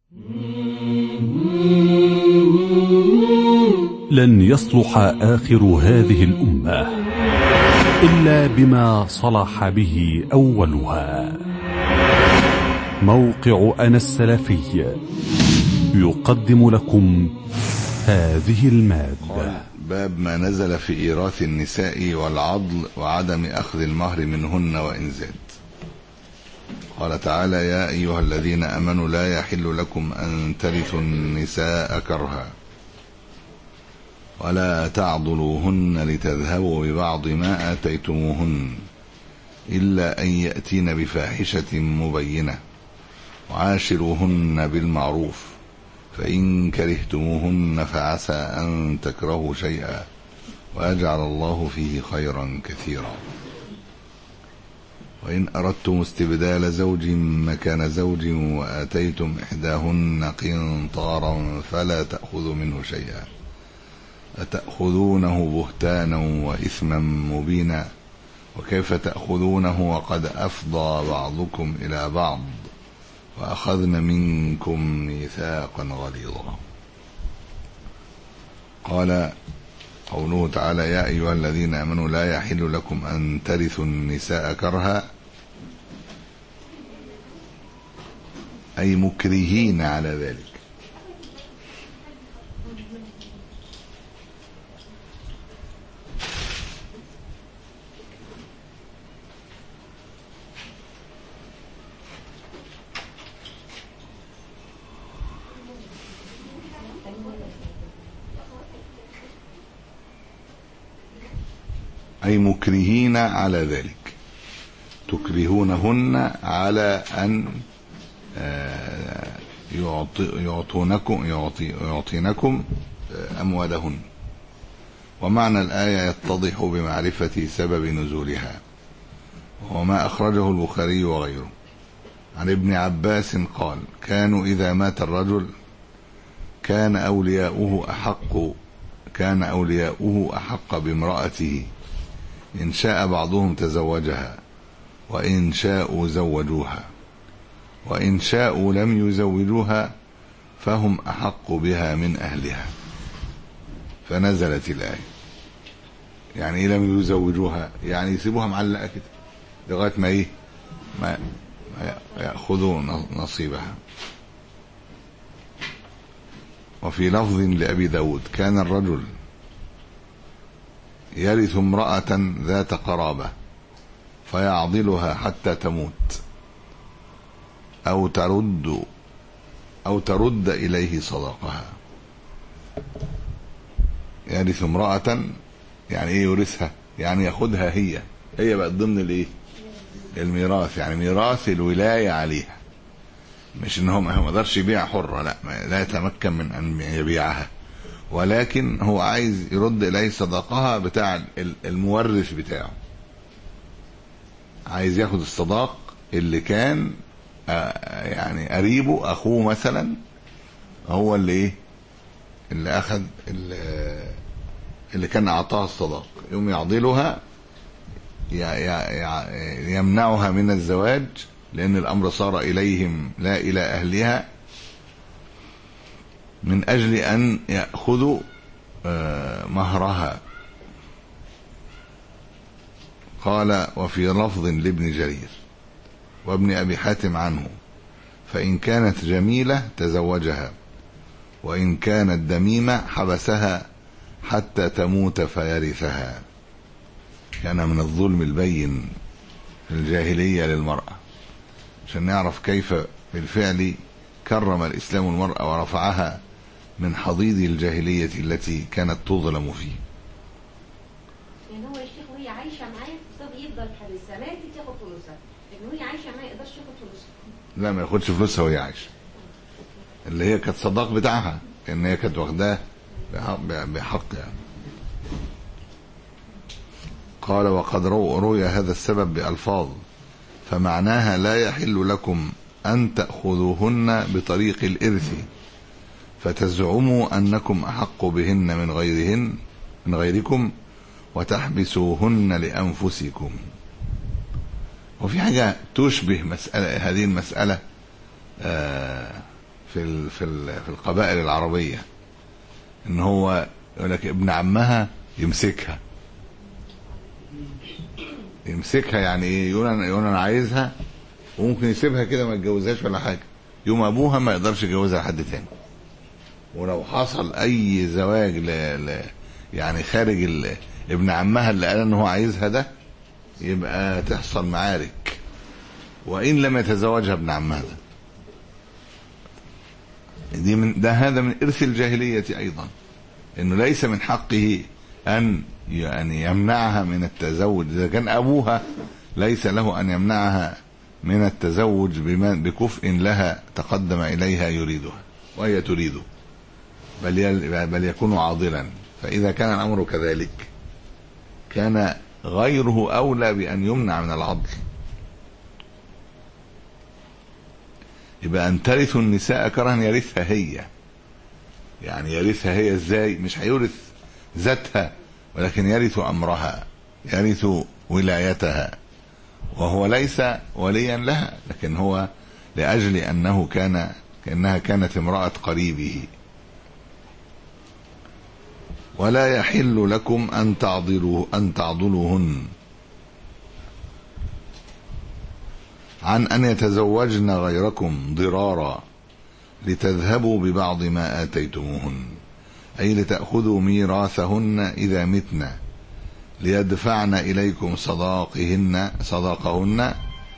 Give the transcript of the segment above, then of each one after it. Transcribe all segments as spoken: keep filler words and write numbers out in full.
لن يصلح آخر هذه الأمة إلا بما صلح به أولها. موقع أنا السلفي يقدم لكم هذه المادة. باب ما نزل في إيراث النساء والعضل وعدم أخذ المهر منهن وإن زاد. قال تعالى: يا أيها الذين آمنوا لا يحل لكم أن ترثوا النساء كرها ولا تعضلوهن لتذهبوا ببعض ما آتيتموهن إلا أن يأتين بفاحشة مبينة وعاشروهن بالمعروف فإن كرهتموهن فعسى أن تكرهوا شيئا ويجعل الله فيه خيرا كثيرا. وإن أردتم استبدال زوج مكان زوج وآتيتم إحداهن قنطارا فلا تأخذوا منه شيئا أتأخذونه بهتانا وإثما مبينا وكيف تأخذونه وقد أفضى بعضكم إلى بعض وأخذن منكم ميثاقا غليظا. قال قوله تعالى: يا أيها الذين آمنوا لا يحل لكم أن ترثوا النساء كرها، أي مكرهين على ذلك. أي مكرهين على ذلك، تكرهونهن على أن يعطونكم يعطينكم أموالهن. ومعنى الآية يتضح بمعرفة سبب نزولها، وما أخرجه البخاري وغيره عن ابن عباس قال: كانوا إذا مات الرجل كان أولياؤه أحق كان أولياؤه أحق بامرأته، إن شاء بعضهم تزوجها وإن شاءوا زوجوها، وإن شاءوا لم يزوجوها فهم أحق بها من أهلها. فنزلت الآية. يعني إيه لم يزوجوها؟ يعني يسيبوها معلقة كده لغاية ما إيه ما يأخذوا نصيبها. وفي لفظ لأبي داود: كان الرجل يرث امرأة ذات قرابة فيعضلها حتى تموت أو ترد أو ترد إليه صداقها. يرث امرأة يعني إيه يورثها؟ يعني ياخدها هي هي بقى ضمن الإيه؟ الميراث، يعني ميراث الولاية عليها، مش إن هو ما قدرش يبيع حرة، لا لا يتمكن من أن يبيعها، ولكن هو عايز يرد إليه صداقها بتاع المورث بتاعه، عايز ياخد الصداق اللي كان يعني قريبه أخوه مثلا هو اللي إيه اللي أخذ اللي, اللي كان أعطاها الصداق، يوم يعضلها يمنعها من الزواج لأن الأمر صار إليهم لا إلى أهلها، من أجل أن يأخذوا مهرها. قال: وفي لفظ لابن جرير وابن أبي حاتم عنه: فإن كانت جميلة تزوجها وإن كانت دميمة حبسها حتى تموت فيرثها. كان من الظلم البين في الجاهلية للمرأة، عشان نعرف كيف بالفعل كرم الإسلام المرأة ورفعها من حضيض الجاهلية التي كانت تظلم فيه. يعني هو الشيخ وهي عايشة معاه طب يفضل حبسها، ما انت تاخد فلوسها، لكن وهي عايشة معاه ما يقدرش ياخد فلوسها. لا ما ياخدش فلوسها وهي عايشة، اللي هي كانت صداق بتاعها، لأن هي كانت واخداه بحق يعني. قال: وقد روي هذا السبب بألفاظ فمعناها لا يحل لكم أن تأخذوهن بطريق الإرث فتزعموا أنكم أحق بهن من غيرهن من غيركم وتحبسوهن لأنفسكم. وفي حاجة تشبه مسألة هذه المسألة في ال في ال في القبائل العربية، ان هو يقول لك ابن عمها يمسكها يمسكها يعني ايه؟ يقول انا يقول انا عايزها، وممكن يسيبها كده ما يتجوزهاش ولا حاجة، يوم ابوها ما يقدرش يجوزها لحد تاني. ولو حصل اي زواج ل... ل... يعني خارج ال... ابن عمها اللي قال ان هو عايزها ده، يبقى تحصل معارك وان لم يتزوجها ابن عمها ده. دي من ده هذا من ارث الجاهلية ايضا، انه ليس من حقه ان يعني يمنعها من التزوج. اذا كان ابوها ليس له ان يمنعها من التزوج بكفء لها تقدم اليها يريدها وهي تريده، بل بل يكون عاضلا. فاذا كان الامر كذلك كان غيره اولى بان يمنع من العضل. يبقى ان ترث النساء كرها يرثها هي، يعني يرثها هي ازاي؟ مش هيورث ذاتها، ولكن يرث امرها، يرث ولايتها، وهو ليس وليا لها، لكن هو لاجل انه كان كانها كانت امرأة قريبه. ولا يحل لكم ان تعضلوا ان تعضلوهن عن ان يتزوجن غيركم ضرارا لتذهبوا ببعض ما آتيتموهن، أي لتأخذوا ميراثهن إذا متن، ليدفعن إليكم صداقهن صداقهن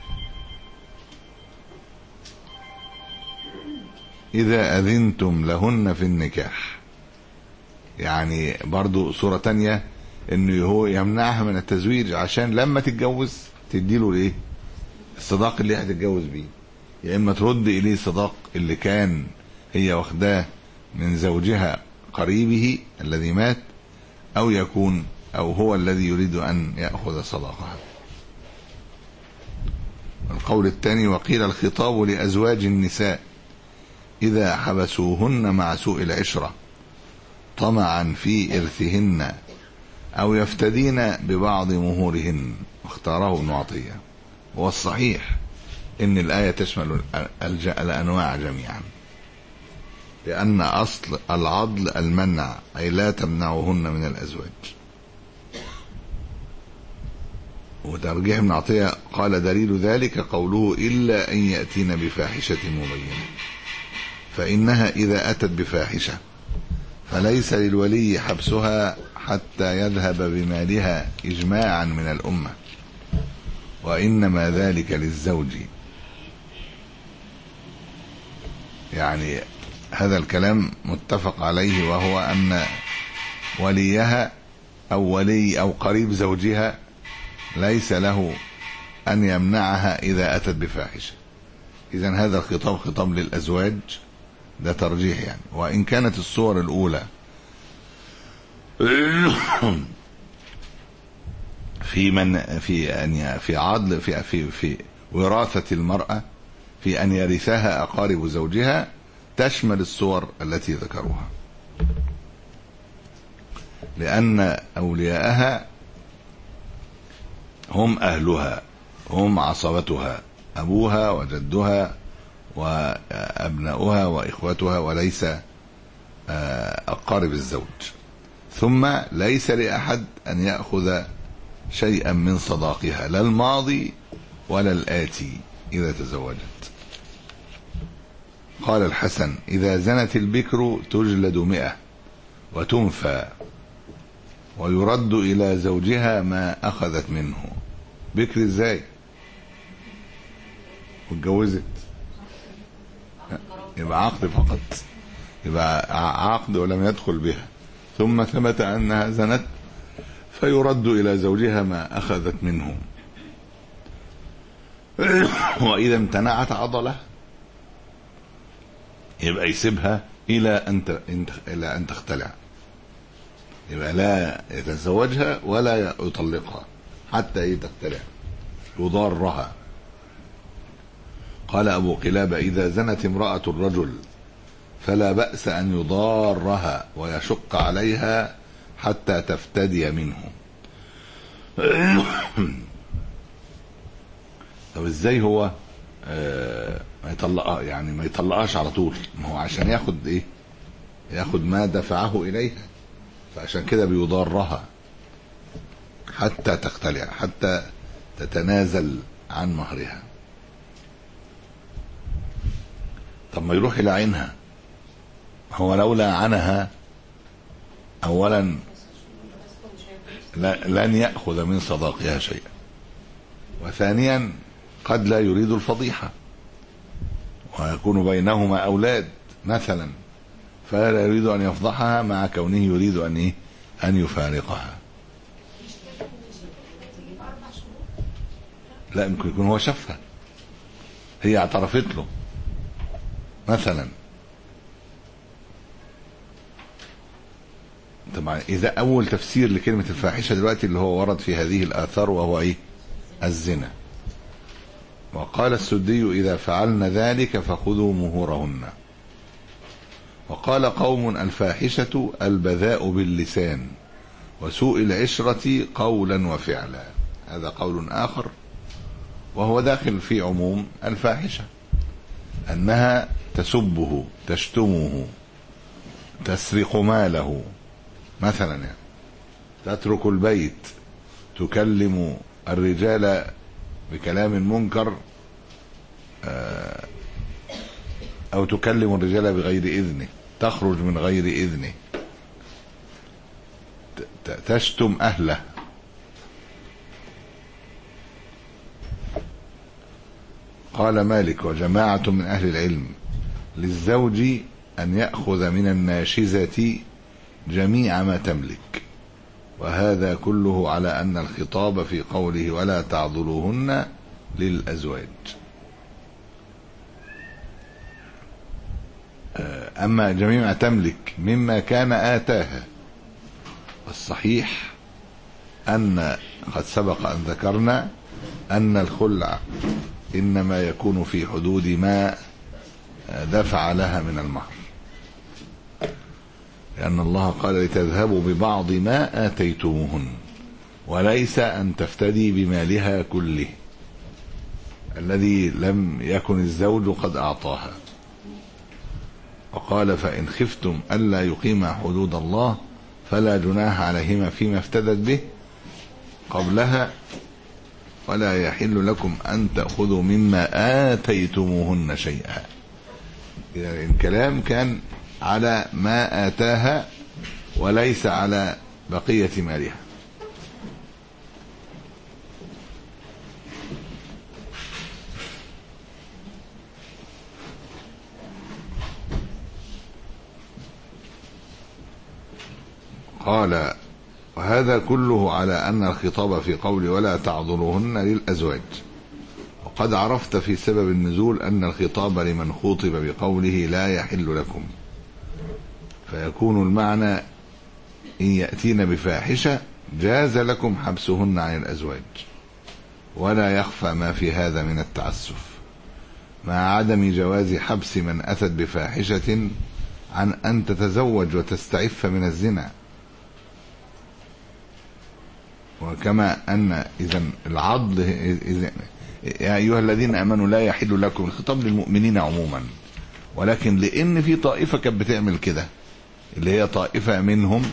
إذا أذنتم لهن في النكاح. يعني برضو صورة تانية إنه هو يمنعها من التزويج عشان لما تتجوز تديله الإيه؟ الصداق اللي هتتجوز بيه، يا إما ترد إليه الصداق اللي كان هي واخداه من زوجها قريبه الذي مات، أو يكون أو هو الذي يريد أن يأخذ صداقها. القول الثاني: وقيل الخطاب لأزواج النساء إذا حبسوهن مع سوء العشرة طمعا في إرثهن أو يفتدين ببعض مهورهن، واختاره ابن عطية. والصحيح إن الآية تشمل الأنواع جميعا، لأن أصل العضل المنع، أي لا تمنعهن من الأزواج. وترجيح ابن عطية قال دليل ذلك قوله: إلا أن يأتين بفاحشة مبينة، فإنها إذا أتت بفاحشة فليس للولي حبسها حتى يذهب بمالها إجماعا من الأمة، وإنما ذلك للزوج. يعني هذا الكلام متفق عليه، وهو أن وليها أو ولي أو قريب زوجها ليس له أن يمنعها إذا أتت بفاحشة. إذن هذا الخطاب خطاب للأزواج، ده ترجيح يعني. وإن كانت الصور الأولى في من في أن في عضل في في في وراثة المرأة في أن يرثها أقارب زوجها تشمل الصور التي ذكروها، لأن أولياءها هم أهلها، هم عصبتها، أبوها وجدها وأبناؤها وإخوتها، وليس أقارب الزوج. ثم ليس لأحد أن يأخذ شيئا من صداقها، لا الماضي ولا الآتي إذا تزوجت. قال الحسن: إذا زنت البكر تجلد مئة وتنفى ويرد إلى زوجها ما أخذت منه. بكر إزاي؟ واتجوزت يبقى عقد فقط، يبقى عقد ولم يدخل بها، ثم ثبت أنها زنت فيرد إلى زوجها ما أخذت منه. وإذا امتنعت عضله يبقى يسيبها إلى أن إلى أن تختلع، يبقى لا يتزوجها ولا يطلقها حتى هي تختلع يضارها. قال أبو قلابة: إذا زنت امرأة الرجل فلا بأس أن يضارها ويشق عليها حتى تفتدي منه. طب ازاي هو ما يطلقها يعني ما يطلقهاش على طول، ما هو عشان ياخد ايه؟ ياخد ما دفعه اليها، فعشان كده بيضارها حتى تقتلع، حتى تتنازل عن مهرها. طب ما يروح يلعنها، هو لو لعنها اولا لن يأخذ من صداقها شيئا، وثانيا قد لا يريد الفضيحة ويكون بينهما أولاد مثلا، فلا يريد أن يفضحها مع كونه يريد أن إيه؟ أن يفارقها. لا، يمكن يكون هو شافها، هي اعترفت له مثلا. طبعا إذا أول تفسير لكلمة الفاحشة دلوقتي اللي هو ورد في هذه الآثار وهو إيه؟ الزنا. وقال السدي إذا فعلن ذلك فخذوا مهورهن. وقال قوم الفاحشة البذاء باللسان وسوء العشرة قولا وفعلا. هذا قول آخر وهو داخل في عموم الفاحشة، أنها تسبه، تشتمه، تسرق ماله مثلا، يعني تترك البيت، تكلم الرجال بكلام منكر، أو تكلم الرجال بغير إذنه، تخرج من غير إذنه، تشتم أهله. قال مالك وجماعة من أهل العلم للزوج أن يأخذ من الناشزة جميع ما تملك، وهذا كله على أن الخطاب في قوله ولا تعضلوهن للأزواج. أما جميع ما تملك مما كان آتاها، الصحيح أن قد سبق أن ذكرنا أن الخلع إنما يكون في حدود ما دفع لها من المهر، لأن الله قال لتذهبوا ببعض ما آتيتموهن، وليس أن تفتدي بمالها كله الذي لم يكن الزوج قد أعطاها. وقال فإن خفتم ألا يقيما حدود الله فلا جناح عليهما فيما افتدت به قبلها، ولا يحل لكم أن تأخذوا مما آتيتموهن شيئا. إذا الكلام كان على ما آتاها وليس على بقية مالها. قال وهذا كله على أن الخطاب في قول ولا تعضلوهن للأزواج. وقد عرفت في سبب النزول أن الخطاب لمن خوطب بقوله لا يحل لكم، فيكون المعنى إن يأتين بفاحشة جاز لكم حبسهن عن الأزواج، ولا يخفى ما في هذا من التعسف، مع عدم جواز حبس من أتت بفاحشة عن أن تتزوج وتستعف من الزنا. وكما أن إذن العضل يا أيها الذين آمنوا لا يحل لكم، الخطاب للمؤمنين عموما، ولكن لأن في طائفة كانت بتعمل كده اللي هي طائفة منهم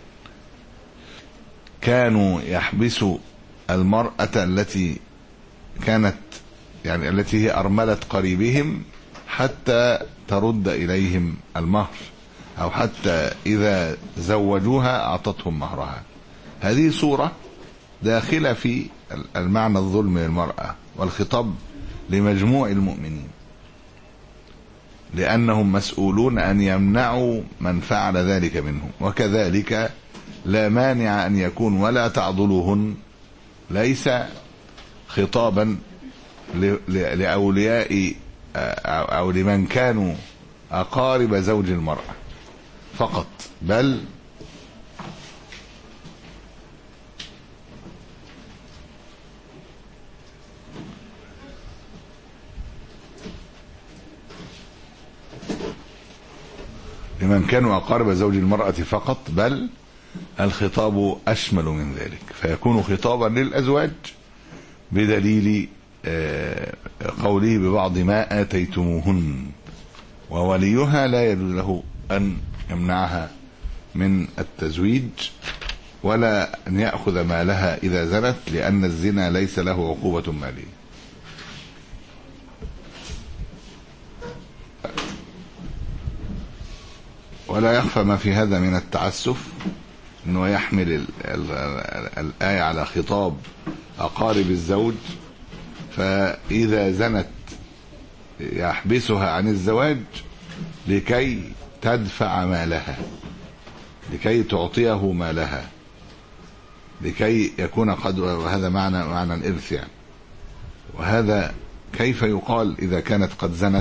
كانوا يحبسوا المرأة التي كانت يعني التي هي أرملة قريبهم حتى ترد إليهم المهر، أو حتى إذا زوجوها أعطتهم مهرها. هذه صورة داخلة في المعنى الظلم للمرأة، والخطاب لمجموع المؤمنين لأنهم مسؤولون أن يمنعوا من فعل ذلك منهم. وكذلك لا مانع أن يكون ولا تعضلوهن ليس خطابا لأولياء أو لمن كانوا أقارب زوج المرأة فقط، بل لمن كانوا أقارب زوج المرأة فقط، بل الخطاب أشمل من ذلك، فيكون خطابا للأزواج بدليل قوله ببعض ما آتيتموهن، ووليها لا يجوز له أن يمنعها من التزويج ولا أن يأخذ مالها إذا زنت، لأن الزنا ليس له عقوبة مالية. ولا يخفى ما في هذا من التعسف، أنه يحمل ال ال ال الآية على خطاب أقارب الزوج، فإذا زنت يحبسها عن الزواج لكي تدفع مالها، لكي تعطيه مالها، لكي يكون قد، وهذا معنى معنى الإرث يعني. وهذا كيف يقال إذا كانت قد زنت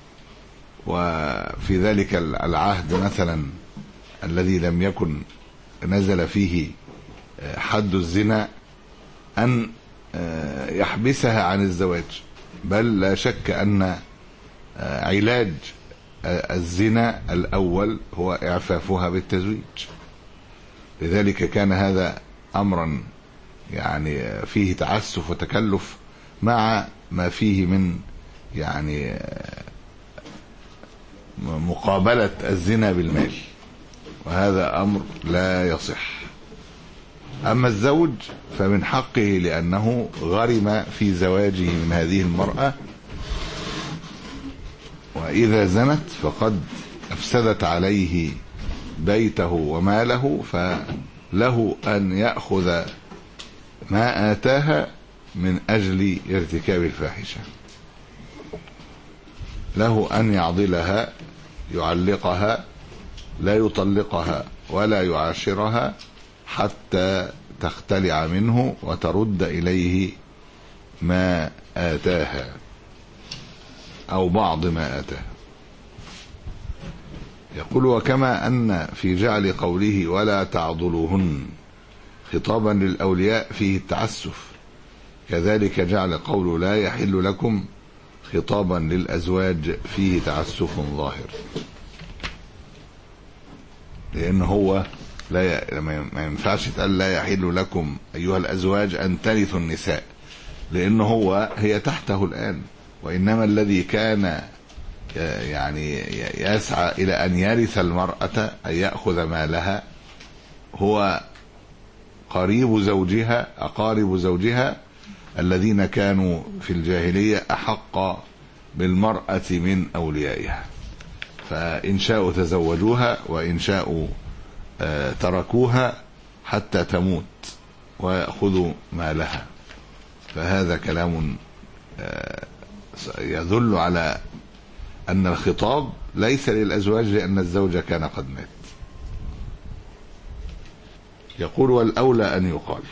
وفي ذلك العهد مثلا الذي لم يكن نزل فيه حد الزنا أن يحبسها عن الزواج، بل لا شك أن علاج الزنا الأول هو إعفافها بالتزويج. لذلك كان هذا أمرا يعني فيه تعسف وتكلف مع ما فيه من يعني مقابلة الزنا بالمال، وهذا أمر لا يصح. أما الزوج فمن حقه، لأنه غرم في زواجه من هذه المرأة، وإذا زنت فقد أفسدت عليه بيته وماله، فله أن يأخذ ما آتاها من أجل ارتكاب الفاحشة، له أن يعضلها، يعلقها، لا يطلقها ولا يعاشرها حتى تختلع منه وترد إليه ما آتاها أو بعض ما آتاها. يقول: وكما أن في جعل قوله ولا تعضلوهن خطابا للأولياء فيه التعسف، كذلك جعل قوله لا يحل لكم خطابا للأزواج فيه تعسف ظاهر، لأن هو لا ي... ما ينفعش تقال لا يحل لكم أيها الأزواج أن ترثوا النساء، لأنه هو هي تحته الآن، وإنما الذي كان يعني يسعى إلى أن يرث المرأة أن يأخذ مالها هو قريب زوجها، أقارب زوجها الذين كانوا في الجاهلية أحق بالمرأة من أوليائها، فإن شاءوا تزوجوها وإن شاءوا تركوها حتى تموت ويأخذوا مالها. فهذا كلام يدل على أن الخطاب ليس للأزواج، لأن الزوج كان قد مات. يقول: والأولى أن يقال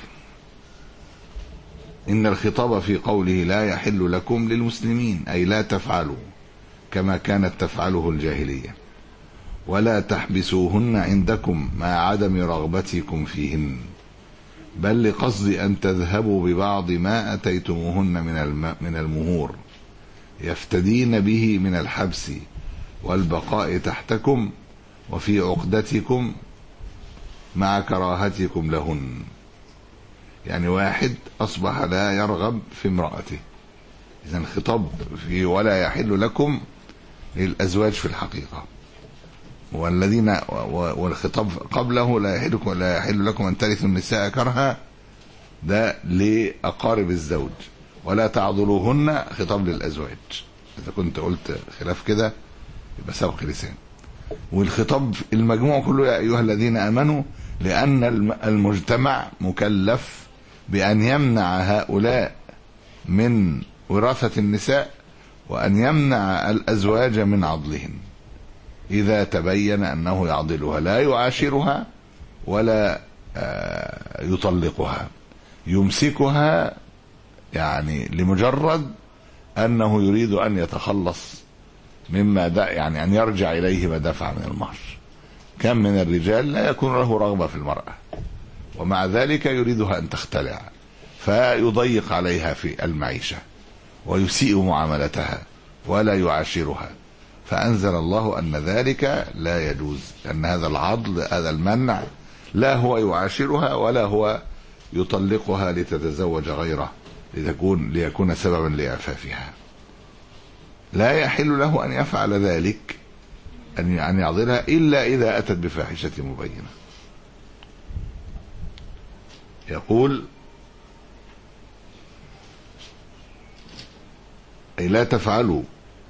إن الخطاب في قوله لا يحل لكم للمسلمين، أي لا تفعلوا كما كانت تفعله الجاهلية، ولا تحبسوهن عندكم مع عدم رغبتكم فيهن، بل لقصد أن تذهبوا ببعض ما أتيتموهن من من المهور يفتدين به من الحبس والبقاء تحتكم وفي عقدتكم مع كراهتكم لهن. يعني واحد أصبح لا يرغب في امرأته، إذن الخطاب في ولا يحل لكم للأزواج في الحقيقة، والذين والخطاب قبله لا يحل لكم لا يحل لكم أن ترثوا النساء كرها، ده لأقارب الزوج، ولا تعضلوهن خطاب للأزواج. إذا كنت قلت خلاف كده يبقى سبق لسان. والخطاب المجموع كله يا أيها الذين آمنوا، لأن المجتمع مكلف بأن يمنع هؤلاء من وراثة النساء، وأن يمنع الأزواج من عضلهن إذا تبين أنه يعضلها، لا يعاشرها ولا يطلقها، يمسكها يعني لمجرد أنه يريد أن يتخلص مما دع يعني أن يرجع إليه ما دفع من المهر. كم من الرجال لا يكون له رغبة في المرأة، ومع ذلك يريدها أن تختلع، فيضيق عليها في المعيشة ويسيء معاملتها ولا يعاشرها، فأنزل الله أن ذلك لا يجوز، أن هذا العضل هذا المنع لا هو يعاشرها ولا هو يطلقها لتتزوج غيره، لتكون ليكون سببا لإعفافها. لا يحل له أن يفعل ذلك، أن يعضلها، إلا إذا أتت بفاحشة مبينة. يقول أي لا تفعلوا،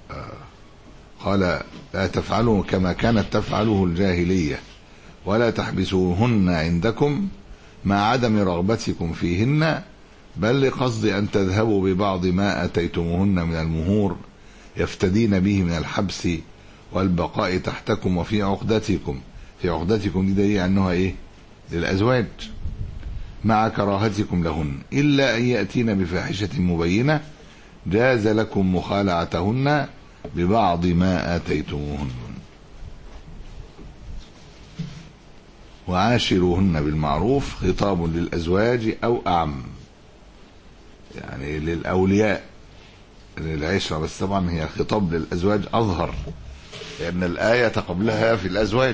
قال لا تفعلوا كما كانت تفعله الجاهلية، ولا تحبسوهن عندكم مع عدم رغبتكم فيهن، بل لقصد أن تذهبوا ببعض ما أتيتموهن من المهور يفتدين به من الحبس والبقاء تحتكم وفي عقدتكم. في عقدتكم دي دليل أنها إيه؟ للأزواج، مع كراهتكم لهن، إلا أن يأتين بفاحشة مبينة جاز لكم مخالعتهن ببعض ما آتيتموهن. وعاشروهن بالمعروف خطاب للأزواج أو أعم، يعني للأولياء للعشرة، بس طبعا هي خطاب للأزواج أظهر، لأن الآية قبلها في الأزواج،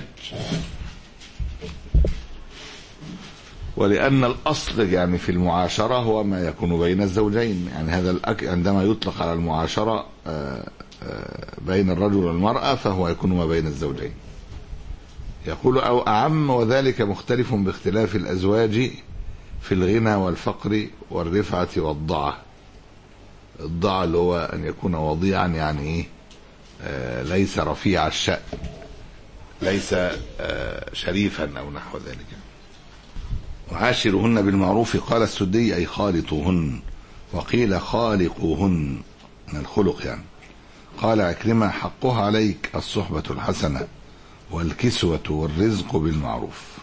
ولأن الأصل يعني في المعاشرة هو ما يكون بين الزوجين. يعني هذا الأك... عندما يطلق على المعاشرة بين الرجل والمرأة فهو يكون ما بين الزوجين. يقول أو أعم، وذلك مختلف باختلاف الأزواج في الغنى والفقر والرفعة والضعة. الضعة اللي هو أن يكون وضيعا، يعني إيه؟ آه ليس رفيع الشأن، ليس آه شريفا أو نحو ذلك. وعاشرهن بالمعروف، قال السدي أي خالطوهن، وقيل خالقوهن من الخلق يعني. قال عكرمة حقها عليك الصحبة الحسنة والكسوة والرزق بالمعروف.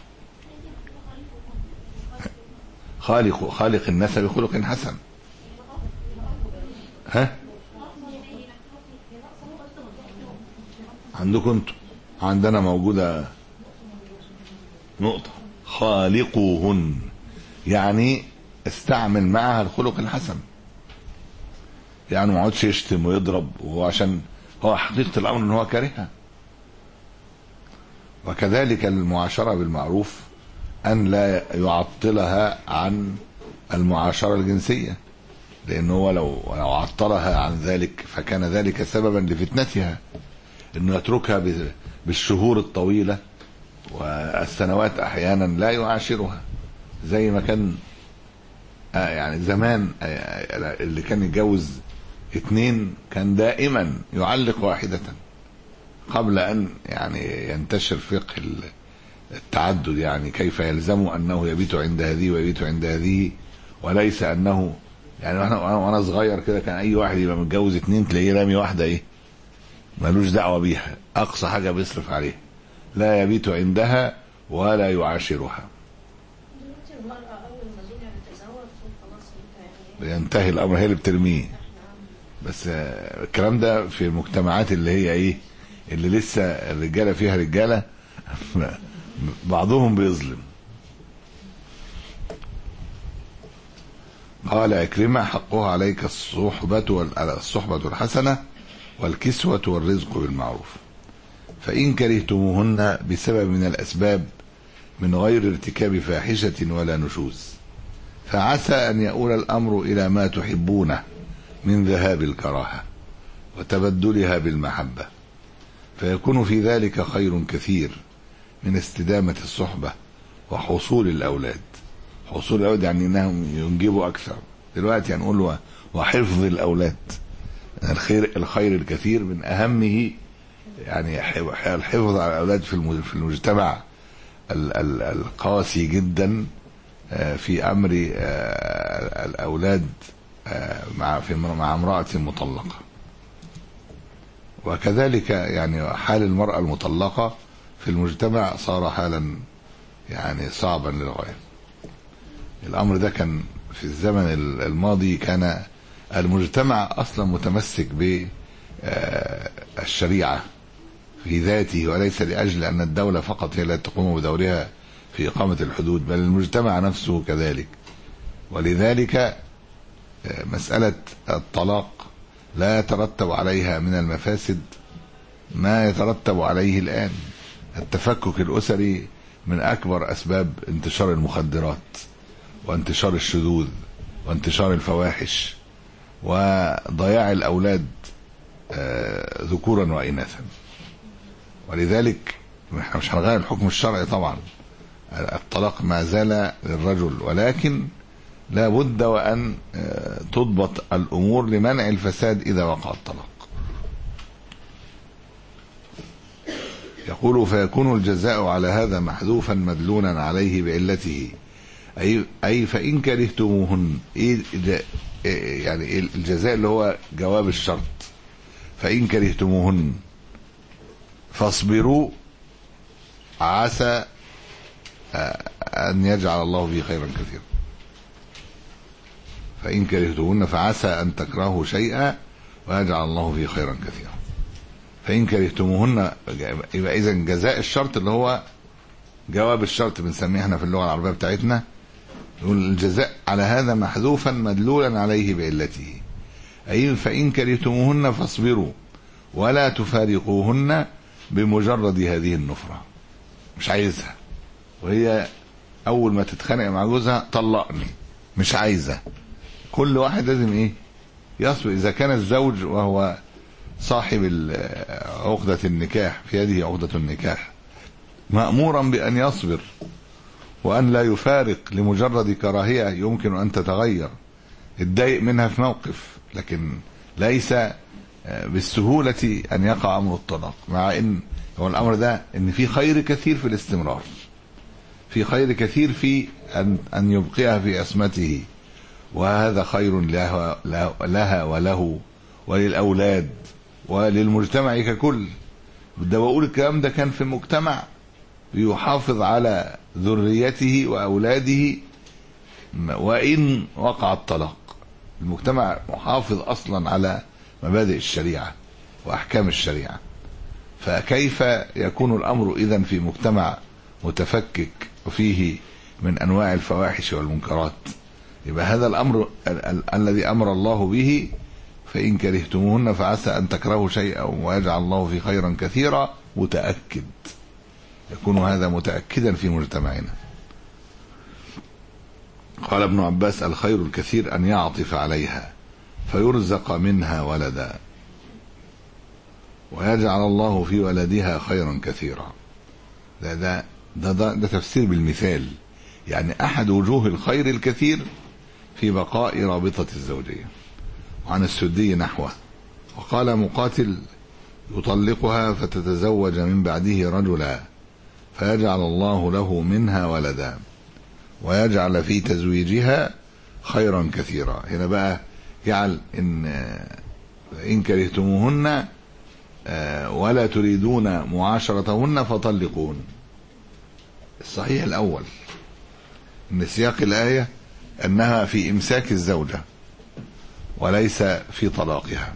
خالق خالق الناس بخلق حسن. ها عندكم انتم؟ عندنا موجودة نقطة خالقوهن، يعني استعمل معها الخلق الحسن، يعني ما عودش يشتم ويضرب، وهو عشان هو حقيقة الأمر ان هو كارهها. وكذلك المعاشرة بالمعروف أن لا يعطلها عن المعاشرة الجنسية، لأنه هو لو لو عطلها عن ذلك فكان ذلك سببا لفتنتها، أنه يتركها بالشهور الطويلة والسنوات أحيانا لا يعاشرها، زي ما كان يعني زمان اللي كان يتجوز اثنين كان دائما يعلق واحدة قبل أن يعني ينتشر فقه التعدد، يعني كيف يلزم أنه يبيت عند هذه ويبيت عند هذه، وليس أنه يعني وانا صغير كده كان اي واحد يبقى متجوز اتنين تلاقيه رامي واحده ايه مالوش دعوه بيها، اقصى حاجه بيصرف عليها، لا يبيت عندها ولا يعاشرها. ينتهي الامر، هي اللي بترميه. بس الكلام ده في المجتمعات اللي هي ايه اللي لسه الرجاله فيها رجاله بعضهم بيظلم. قال عكرمة حقها عليك الصحبة الصحبة الحسنة والكسوة والرزق بالمعروف، فإن كرهتموهن بسبب من الأسباب من غير ارتكاب فاحشة ولا نشوز، فعسى أن يؤول الأمر إلى ما تحبونه من ذهاب الكراهة وتبدلها بالمحبة، فيكون في ذلك خير كثير من استدامة الصحبة وحصول الأولاد. حصول الأولاد يعني أنهم ينجبوا أكثر. دلوقتي هنقول له وحفظ الأولاد، الخير الخير الكثير من أهمه يعني الحفظ على الأولاد في المجتمع القاسي جدا في أمر الأولاد مع في مع امرأة مطلقة. وكذلك يعني حال المرأة المطلقة في المجتمع صار حالا يعني صعبا للغاية. الأمر ده كان في الزمن الماضي كان المجتمع أصلا متمسك بالشريعة في ذاته، وليس لأجل أن الدولة فقط هي التي تقوم بدورها في إقامة الحدود، بل المجتمع نفسه كذلك. ولذلك مسألة الطلاق لا يترتب عليها من المفاسد ما يترتب عليه الآن. التفكك الأسري من أكبر أسباب انتشار المخدرات وانتشار الشذوذ وانتشار الفواحش وضياع الأولاد ذكورا وإناثا. ولذلك احنا مش هنغير الحكم الشرعي طبعا، الطلاق ما زال للرجل، ولكن لا بد وأن تضبط الأمور لمنع الفساد إذا وقع الطلاق. يقول فيكون الجزاء على هذا محذوفا مدلولا عليه بعلته، أي, أي فإن كرهتموهن، يعني الجزاء اللي هو جواب الشرط، فإن كرهتموهن فاصبروا عسى أن يجعل الله فيه خيرا كثيرا. فإن كرهتموهن فعسى أن تكرهوا شيئا ويجعل الله فيه خيرا كثيرا. فإن كرهتموهن يبقى إذن جزاء الشرط اللي هو جواب الشرط بنسميه احنا في اللغة العربية بتاعتنا، يقول الجزاء على هذا محذوفا مدلولا عليه بعلته، أي فإن كرهتموهن فاصبروا ولا تفارقوهن بمجرد هذه النفرة. مش عايزها، وهي أول ما تتخانق مع جوزها طلقني، مش عايزة. كل واحد لازم إيه يصبر. إذا كان الزوج وهو صاحب عقدة النكاح، في يده عقدة النكاح، مأمورا بأن يصبر وأن لا يفارق لمجرد كراهية يمكن أن تتغير، اتضايق منها في موقف، لكن ليس بالسهولة أن يقع أمر الطلاق، مع أن هو الأمر ده أن في خير كثير في الاستمرار، في خير كثير في أن, أن يبقيها في عصمته، وهذا خير لها, لها وله وللأولاد وللمجتمع ككل. ده بقول الكلام ده كان في مجتمع يحافظ على ذريته وأولاده وإن وقع الطلاق. المجتمع محافظ أصلا على مبادئ الشريعة وأحكام الشريعة، فكيف يكون الأمر إذن في مجتمع متفكك وفيه من أنواع الفواحش والمنكرات؟ يبقى هذا الأمر الذي أمر الله به، فإن كرهتموهن فعسى أن تكرهوا شيئا ويجعل الله فيه خيرا كثيرا، متأكد، يكون هذا متأكدا في مجتمعنا. قال ابن عباس الخير الكثير أن يعطف عليها فيرزق منها ولدا ويجعل الله في ولدها خيرا كثيرا. ده, ده, ده, ده, ده تفسير بالمثال، يعني أحد وجوه الخير الكثير في بقاء رابطة الزوجية. وعن السدي نحوه، وقال مقاتل يطلقها فتتزوج من بعده رجلا فيجعل الله له منها ولدا ويجعل في تزويجها خيرا كثيرا. هنا بقى جعل إن إن كرهتموهن ولا تريدون معاشرتهن فطلقون. الصحيح الأول إن سياق الآية أنها في إمساك الزوجة وليس في طلاقها،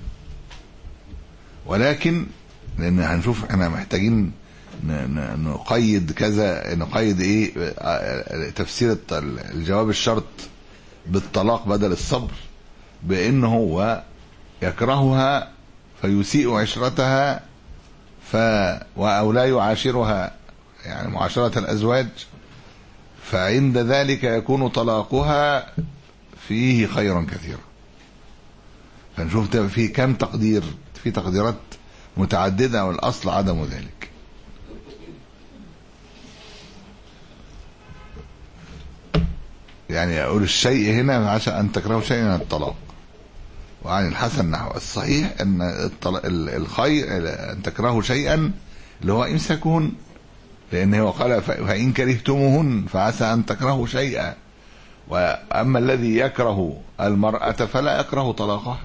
ولكن لأن هنشوف احنا محتاجين نقيد كذا، نقيد ايه تفسير الجواب الشرط بالطلاق بدل الصبر، بأنه هو يكرهها فيسيء عشرتها ف أو لا يعاشرها، يعني معاشرة الأزواج، فعند ذلك يكون طلاقها فيه خيرا كثيرا. فنشوف في كم تقدير، في تقديرات متعددة، والأصل عدم ذلك. يعني أقول الشيء هنا عشان أن تكرهوا شيئا من الطلاق. وعن الحسن نحو الصحيح أن الخير أن تكرهوا شيئا اللي هو إمساكهن، لأن هو قال فإن كرهتموهن فعسى أن تكرهوا شيئا، وأما الذي يكره المرأة فلا يكره طلاقها.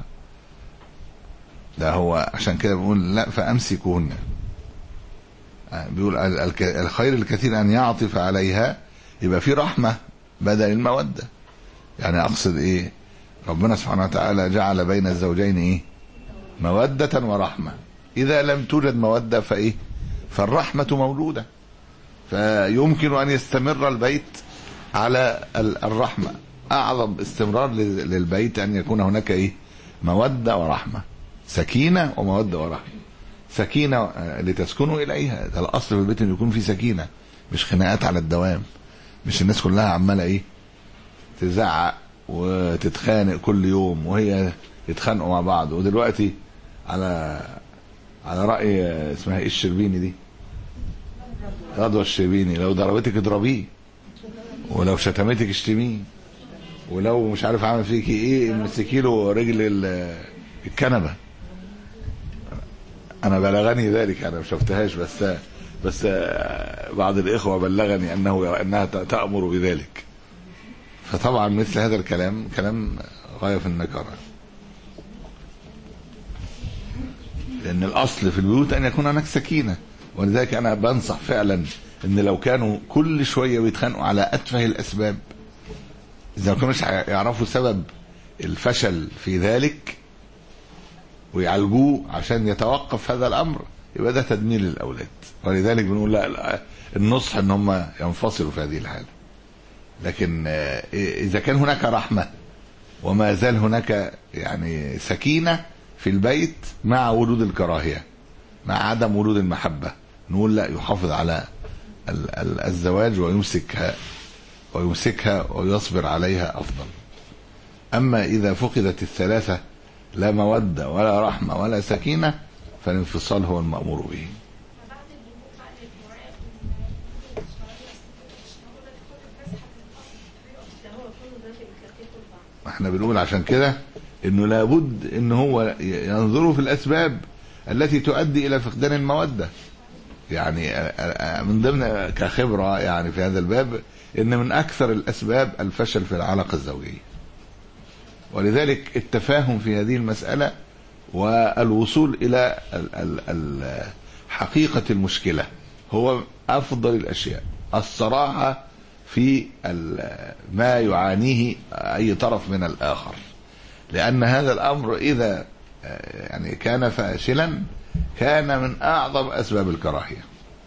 ده هو عشان كده بيقول لا فأمسكوهن، بيقول الخير الكثير أن يعطف عليها، يبقى في رحمة بدل المودة. يعني أقصد إيه؟ ربنا سبحانه وتعالى جعل بين الزوجين إيه؟ مودة ورحمة. إذا لم توجد مودة فإيه؟ فالرحمة موجودة، فيمكن أن يستمر البيت على الرحمة. أعظم استمرار للبيت أن يكون هناك إيه؟ مودة ورحمة، سكينة ومودة ورحمة. سكينة لتسكنوا إليها، ده الأصل في البيت أن يكون في سكينة، مش خناقات على الدوام، مش الناس كلها عمالة إيه؟ تزعق وتتخانق كل يوم وهي يتخانقوا مع بعض. ودلوقتي على على رأي اسمها ايه الشربيني دي، رضوى الشربيني، لو ضربتك اضربيه، ولو شتمتك اشتميه، ولو مش عارف عمل فيكي ايه امسكي له رجل الكنبه. انا بلغني ذلك، انا ما شفتهاش، بس بس بعض الاخوه بلغني انه انها تأمر بذلك. فطبعا مثل هذا الكلام كلام غايه في النكاره، لان الاصل في البيوت ان يكون هناك سكينه. ولذلك انا بنصح فعلا ان لو كانوا كل شويه بيتخانقوا على اتفه الاسباب، اذا ما كانوش يعرفوا سبب الفشل في ذلك ويعالجوه عشان يتوقف هذا الامر، يبقى ده تدمير للاولاد. ولذلك بنقول لا, لا النصح ان هم ينفصلوا في هذه الحاله. لكن اذا كان هناك رحمه وما زال هناك يعني سكينه في البيت مع وجود الكراهيه، مع عدم وجود المحبه، نقول لا، يحافظ على الزواج ويمسكها ويمسكها ويصبر عليها أفضل. أما إذا فقدت الثلاثة، لا مودة ولا رحمة ولا سكينة، فالانفصال هو المأمور به. احنا بنقول عشان كده انه لابد ان هو ينظروا في الأسباب التي تؤدي إلى فقدان المودة. يعني من ضمن كخبرة يعني في هذا الباب ان من اكثر الاسباب الفشل في العلاقة الزوجية. ولذلك التفاهم في هذه المسألة والوصول الى حقيقة المشكلة هو افضل الاشياء. الصراحة في ما يعانيه اي طرف من الاخر، لان هذا الامر اذا يعني كان فاشلا كان من اعظم اسباب الكراهية.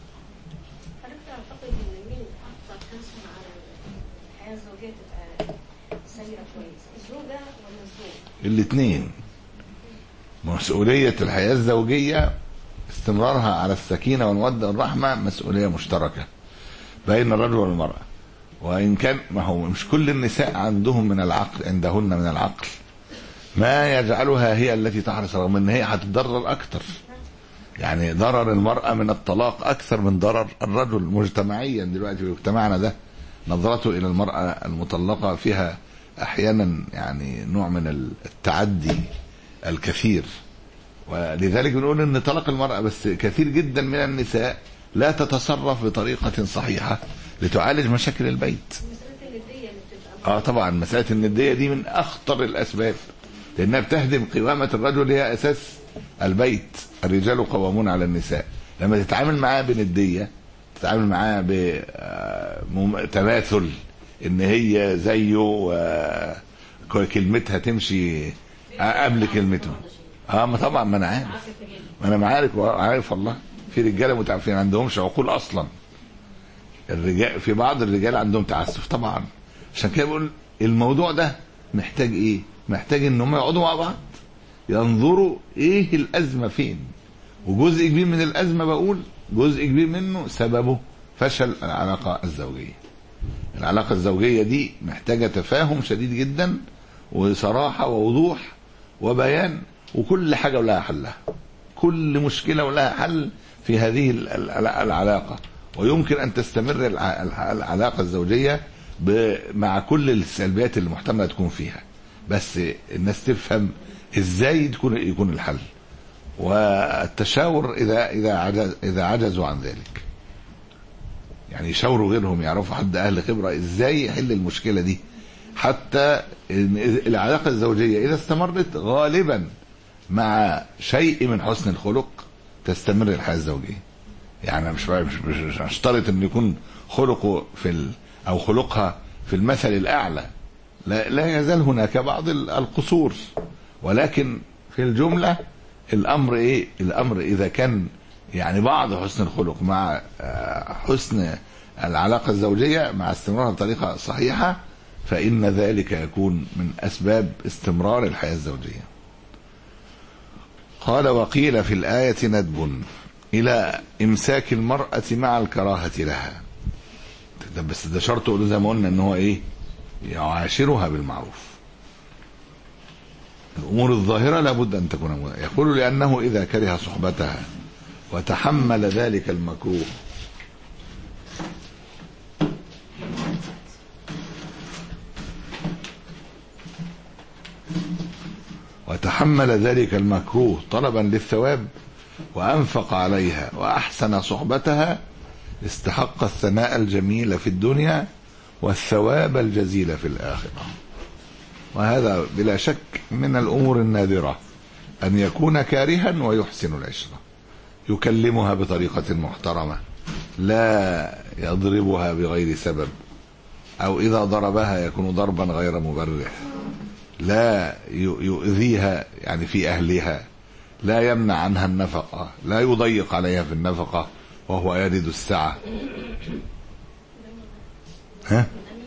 الاثنين. مسؤولية الحياة الزوجية استمرارها على السكينة والمودة والرحمة مسؤولية مشتركة بين الرجل والمرأة. وإن كان ما هو مش كل النساء عندهم من العقل عندهن من العقل ما يجعلها هي التي تحرص، رغم ان هي هتتضرر اكتر. يعني ضرر المرأة من الطلاق اكثر من ضرر الرجل مجتمعيا. دلوقتي في مجتمعنا ده نظرته الى المرأة المطلقة فيها احيانا يعني نوع من التعدي الكثير. ولذلك بنقول ان طلاق المرأة، بس كثير جدا من النساء لا تتصرف بطريقة صحيحة لتعالج مشاكل البيت. اه طبعا مسألة الندية دي من اخطر الاسباب، لانها بتهدم قوامة الرجل، هي اساس البيت. الرجال قوامون على النساء. لما تتعامل معاه بندية، تتعامل معاه بتماثل ان هي زيه كلمتها تمشي قبل كلمته. اه ما طبعا ما انا عارف، ما انا عارف وعارف والله. في رجاله متعفين ما عندهمش عقول اصلا. الرجال في بعض الرجال عندهم تعسف طبعا. عشان كده بقول الموضوع ده محتاج ايه؟ محتاج ان هم يقعدوا مع بعض ينظروا ايه الازمه فين. وجزء كبير من الازمه بقول جزء كبير منه سببه فشل العلاقه الزوجيه. العلاقه الزوجيه دي محتاجه تفاهم شديد جدا وصراحه ووضوح وبيان، وكل حاجه ولها حلها. كل مشكله ولها حل في هذه العلاقه. ويمكن ان تستمر العلاقه الزوجيه مع كل السلبيات اللي محتمله تكون فيها، بس الناس تفهم ازاي تكون يكون الحل. والتشاور اذا اذا عجز اذا عجزوا عن ذلك، يعني يشاوروا غيرهم، يعرفوا حد اهل خبره ازاي يحل المشكله دي. حتى العلاقه الزوجيه اذا استمرت غالبا مع شيء من حسن الخلق تستمر الحياه الزوجيه. يعني مش مش مش اشترط ان يكون خلقه في ال او خلقها في المثل الاعلى، لا, لا يزال هناك بعض القصور، ولكن في الجمله الامر ايه؟ الامر اذا كان يعني بعض حسن الخلق مع حسن العلاقه الزوجيه مع استمرارها بطريقه صحيحه، فان ذلك يكون من اسباب استمرار الحياه الزوجيه. قال: وقيل في الايه ندب الى امساك المراه مع الكراهه لها. ده بس ده شرط زي ما قلنا ان هو ايه؟ يعاشرها بالمعروف. الأمور الظاهرة لابد أن تكون موجودة. يقول لأنه إذا كره صحبتها وتحمل ذلك المكروه وتحمل ذلك المكروه طلبا للثواب وأنفق عليها وأحسن صحبتها استحق الثناء الجميل في الدنيا والثواب الجزيل في الآخرة. وهذا بلا شك من الأمور النادرة أن يكون كارها ويحسن العشرة، يكلمها بطريقة محترمة، لا يضربها بغير سبب، أو إذا ضربها يكون ضربا غير مبرح، لا يؤذيها يعني في أهلها، لا يمنع عنها النفقة، لا يضيق عليها في النفقة وهو يريد السعة. ها؟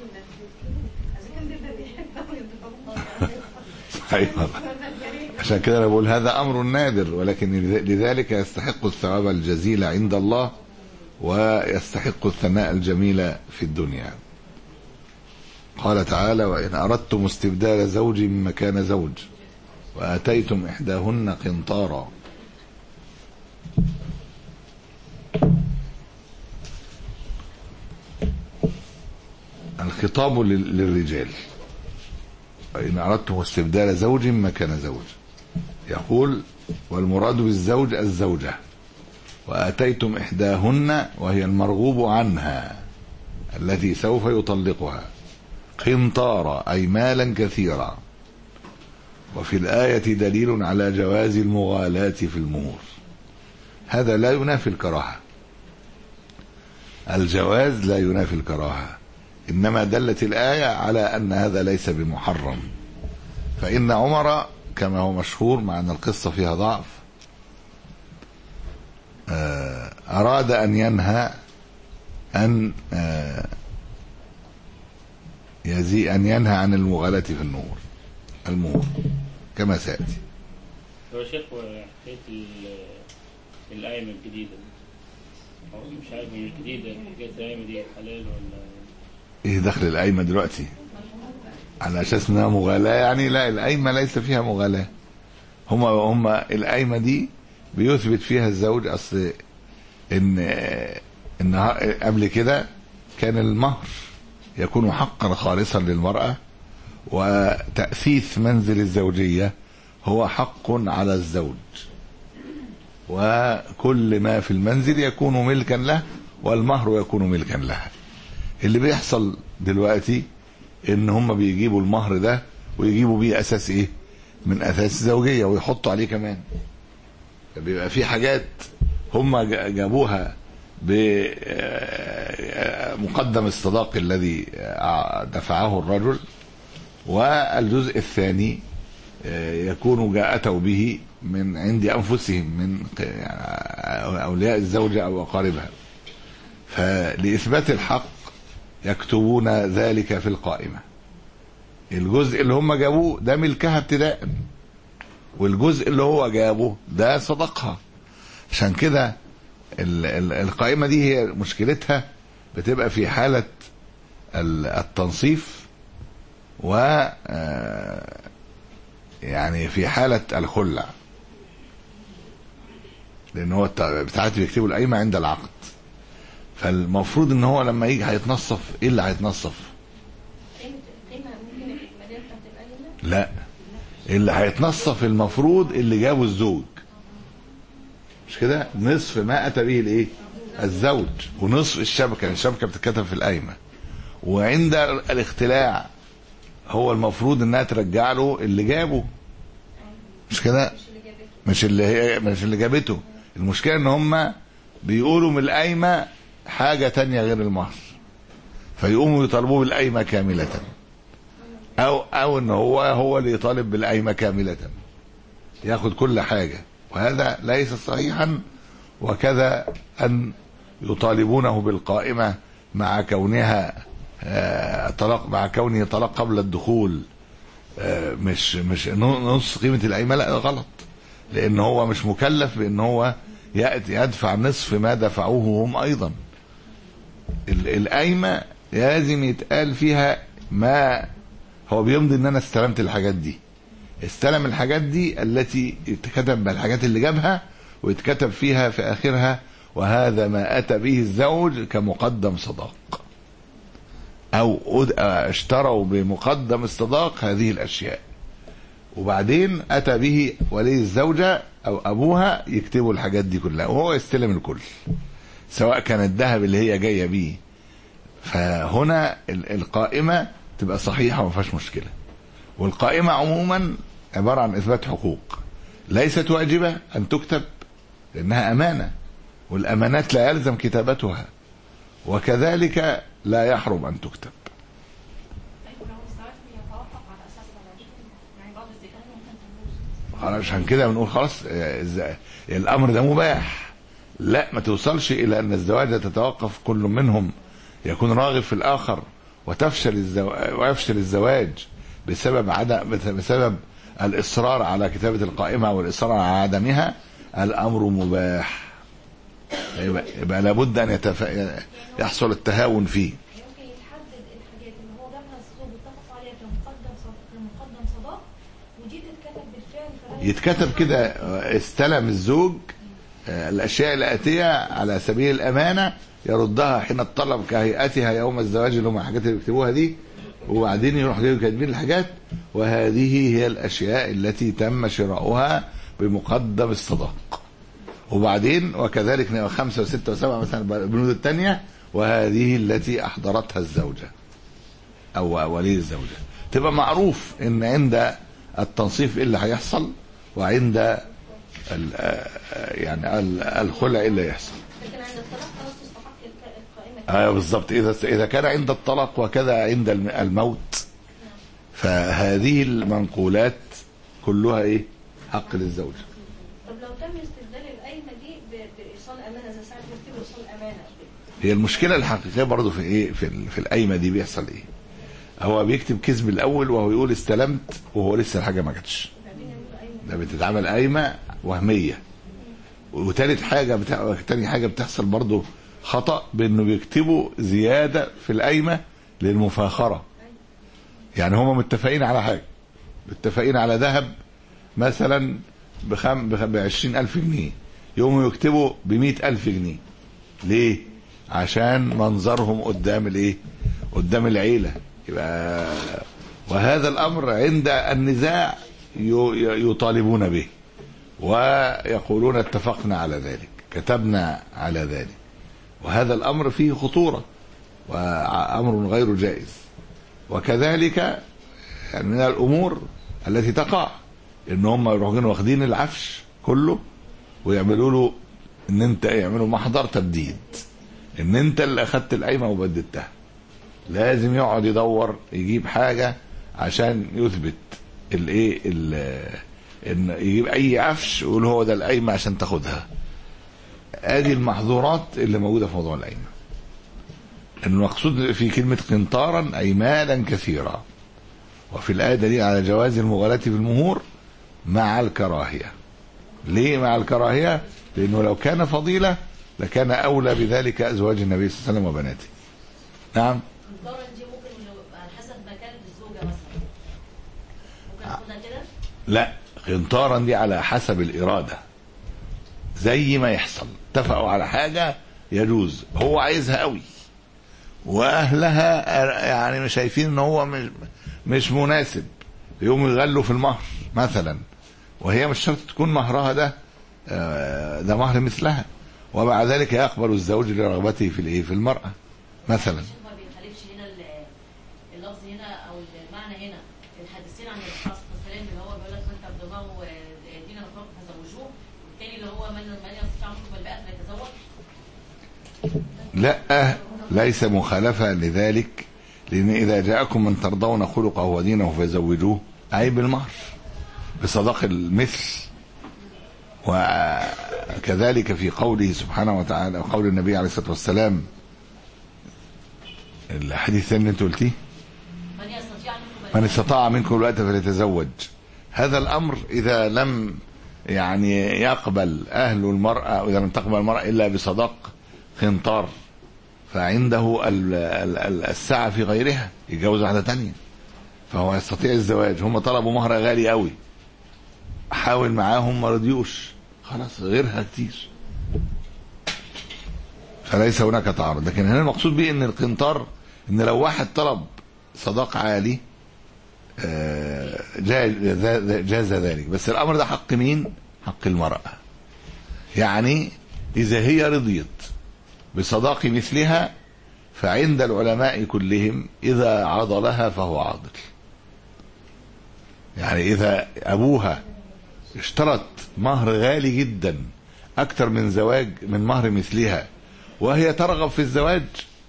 أيوة. عشان كده أنا بقول هذا أمر نادر، ولكن لذلك يستحق الثواب الجزيل عند الله ويستحق الثناء الجميل في الدنيا. قال تعالى: وإن أردتم استبدال زوج مكان زوج وآتيتم إحداهن قنطارا. الخطاب للرجال: وإن أردتم استبدال زوج مكان زوج، يقول: والمراد بالزوج الزوجة، وآتيتم إحداهن وهي المرغوب عنها التي سوف يطلقها قنطارا أي مالا كثيرا. وفي الآية دليل على جواز المغالاة في المهور. هذا لا ينافي الكراهة، الجواز لا ينافي الكراهة، إنما دلت الآية على أن هذا ليس بمحرم. فإن عمر كما هو مشهور مع أن القصة فيها ضعف أراد أن ينهى أن يزي أن ينهى عن المغالاة في النور المهور كما سيأتي. هو شيخ حكاية الأيمة الجديدة، مش عارف من الجديدة حكاية الأيمة دي حلال ولا إيه دخل الأيمة دلوقتي على أساس إنها مغالاة؟ يعني لا، الأيمة ليس فيها مغالاة. هما هما الأيمة دي بيثبت فيها الزوج أصل إن إن قبل كده كان المهر يكون حقا خالصا للمرأة، وتأسيس منزل الزوجية هو حق على الزوج، وكل ما في المنزل يكون ملكا له والمهر يكون ملكا لها. اللي بيحصل دلوقتي ان هم بيجيبوا المهر ده ويجيبوا بيه اساس ايه من اساس الزوجية ويحطوا عليه كمان. بيبقى في حاجات هم جابوها بمقدم الصداق الذي دفعه الرجل، والجزء الثاني يكون جاءتوا به من عند أنفسهم من أولياء الزوجة أو أقاربها. فلإثبات الحق يكتبون ذلك في القائمة. الجزء اللي هم جابوه ده ملكها ابتداء، والجزء اللي هو جابه ده صدقها. عشان كده القائمة دي هي مشكلتها بتبقى في حالة التنصيف و يعني في حالة الخلع، لأن هو بتاعتي بيكتبوا القائمة عند العقد. فالمفروض ان هو لما يجي هيتنصف ايه اللي هيتنصف؟ لا، اللي هيتنصف المفروض اللي جابه الزوج، مش كده؟ نصف ما اتى به الايه الزوج، ونصف الشبكه، الشبكه بتتكتب في القايمه. وعند الاختلاع هو المفروض انها ترجع له اللي جابه، مش كده؟ مش اللي هي مش اللي جابته. المشكله ان هم بيقولوا من القايمه حاجه تانية غير المهر، فيقوموا يطالبوه بالقايمه كامله، او او ان هو هو اللي يطالب بالقايمه كامله، ياخد كل حاجه. وهذا ليس صحيحا. وكذا ان يطالبونه بالقائمه مع كونها طلاق، مع كونه طلاق قبل الدخول، مش مش نص قيمه القايمه، لا غلط، لان هو مش مكلف بان هو ياتي يدفع نصف ما دفعوه هم ايضا. القايمه لازم يتقال فيها ما هو بيمضي ان انا استلمت الحاجات دي، استلم الحاجات دي التي اتكتب بالحاجات اللي جابها ويتكتب فيها في اخرها وهذا ما اتى به الزوج كمقدم صداق، او اشتروا بمقدم الصداق هذه الاشياء، وبعدين اتى به ولي الزوجة او ابوها يكتبوا الحاجات دي كلها وهو يستلم الكل، سواء كان الذهب اللي هي جايه بيه. فهنا القائمة تبقى صحيحة وما فيهاش مشكلة. والقائمة عموما عبارة عن اثبات حقوق، ليست واجبة ان تكتب لانها امانة، والامانات لا يلزم كتابتها، وكذلك لا يحرم ان تكتب. عشان كده بنقول خلاص الامر ده مباح، لا ما توصلش الى ان الزواج تتوقف كل منهم يكون راغب في الاخر وتفشل الزواج ويفشل الزواج بسبب عدم بسبب الاصرار على كتابة القائمة والاصرار على عدمها. الامر مباح، يبقى, يبقى لابد ان يتف... يحصل التهاون فيه. يمكن يتحدد الحاجات اللي هو جابها الزوج واتفق عليها كمقدم كمقدم صداق، ودي تتكتب بالفعل. يتكتب كده استلم الزوج الاشياء الاتيه على سبيل الامانه يردها حين الطلب كهيئتها يوم الزواج، اللي هم الحاجات اللي بيكتبوها دي، وبعدين يروح جايب كاتبين الحاجات وهذه هي الاشياء التي تم شراؤها بمقدم الصداق. وبعدين وكذلك خمسة وستة وسبعة مثلا البنود الثانيه وهذه التي احضرتها الزوجه او ولي الزوجه. تبقى معروف ان عند التنصيف ايه اللي هيحصل، وعند يعني الخلع ايه اللي يحصل. لكن عند الطلاق خلاص تستحق القائمة. ايوه بالظبط. اذا اذا كان عند الطلاق وكذا عند الموت، فهذه المنقولات كلها ايه حق للزوج. طب لو تم استبدال القايمة دي بايصال امانة زي ساعة ما بتكتب ايصال امانة، هي المشكله الحقيقيه برضو في ايه في في القايمه دي بيحصل ايه؟ هو بيكتب كذب الاول وهو يقول استلمت وهو لسه الحاجه ما جاتش، ده بتتعمل قايمه وهميه. وثالث حاجه بتاع تاني حاجه بتحصل برضو خطا، بانه بيكتبوا زياده في القايمه للمفاخره. يعني هم متفقين على حاجه، متفقين على ذهب مثلا بخم بعشرين ألف جنيه، يوموا يكتبوا بمئة ألف جنيه. ليه؟ عشان منظرهم قدام الايه قدام العيله. يبقى وهذا الامر عند النزاع يطالبون به ويقولون اتفقنا على ذلك، كتبنا على ذلك، وهذا الامر فيه خطوره وامر غير جائز. وكذلك يعني من الامور التي تقع ان هم يروحون واخدين العفش كله ويعملوا له ان انت يعملوا محضر تبديد، ان انت اللي اخدت القايمه وبددتها. لازم يقعد يدور يجيب حاجه عشان يثبت الايه ان يجيب اي عفش ويقول هو ده القايمه عشان تاخدها. ادي المحظورات اللي موجوده في موضوع القايمه. المقصود في كلمه قنطارا اي مالا كثيرا، وفي الايه دليل على جواز المغالاة في المهور مع الكراهيه. ليه مع الكراهيه؟ لانه لو كان فضيله لكان اولى بذلك ازواج النبي صلى الله عليه وسلم وبناته. نعم. قنطارا دي ممكن على حسب ما كانت الزوجه مثلا ممكن اخدها كده؟ لا، قنطارا دي على حسب الاراده، زي ما يحصل اتفقوا على حاجه يجوز، هو عايزها قوي واهلها يعني مش شايفين ان هو مش مش مناسب، يقوموا يغلوا في المهر مثلا، وهي مش شرط تكون مهرها ده ده مهر مثلها، ومع ذلك يقبل الزوج لرغبته في الايه في المراه مثلا. ما بيخالفش هنا اللفظ هنا او المعنى هنا الحديثين عن الرسول صلى الله عليه وسلم اللي هو بيقول لك من ترضاه دينا وخلقه فزوجوه، والتاني اللي هو من من يستطيع منكم الباءة فليتزوج. لا، ليس مخالفه لذلك، لان اذا جاءكم من ترضون خلقه ودينه فزوجوه اي بالمهر بصداق المثل. وكذلك في قوله سبحانه وتعالى وقول النبي عليه الصلاه والسلام الحديث الثاني اللي انت قلتيه من استطاع منكم الباءة فليتزوج. هذا الامر اذا لم يعني يقبل اهل المراه، واذا لم تقبل المراه الا بصداق قنطار فعنده السعة في غيرها، يتجوز واحدة تانية، فهو يستطيع الزواج. هم طلبوا مهر غالي قوي، حاول معاهم ما رضيوش، خلاص غيرها كتير، فليس هناك تعارض. لكن هنا المقصود به ان القنطار، ان لو واحد طلب صداق عالي جاز ذلك، بس الامر ده حق مين؟ حق المرأة. يعني اذا هي رضيت بصداق مثلها فعند العلماء كلهم اذا عضلها فهو عاضل. يعني اذا ابوها اشترط مهر غالي جدا اكتر من زواج من مهر مثلها، وهي ترغب في الزواج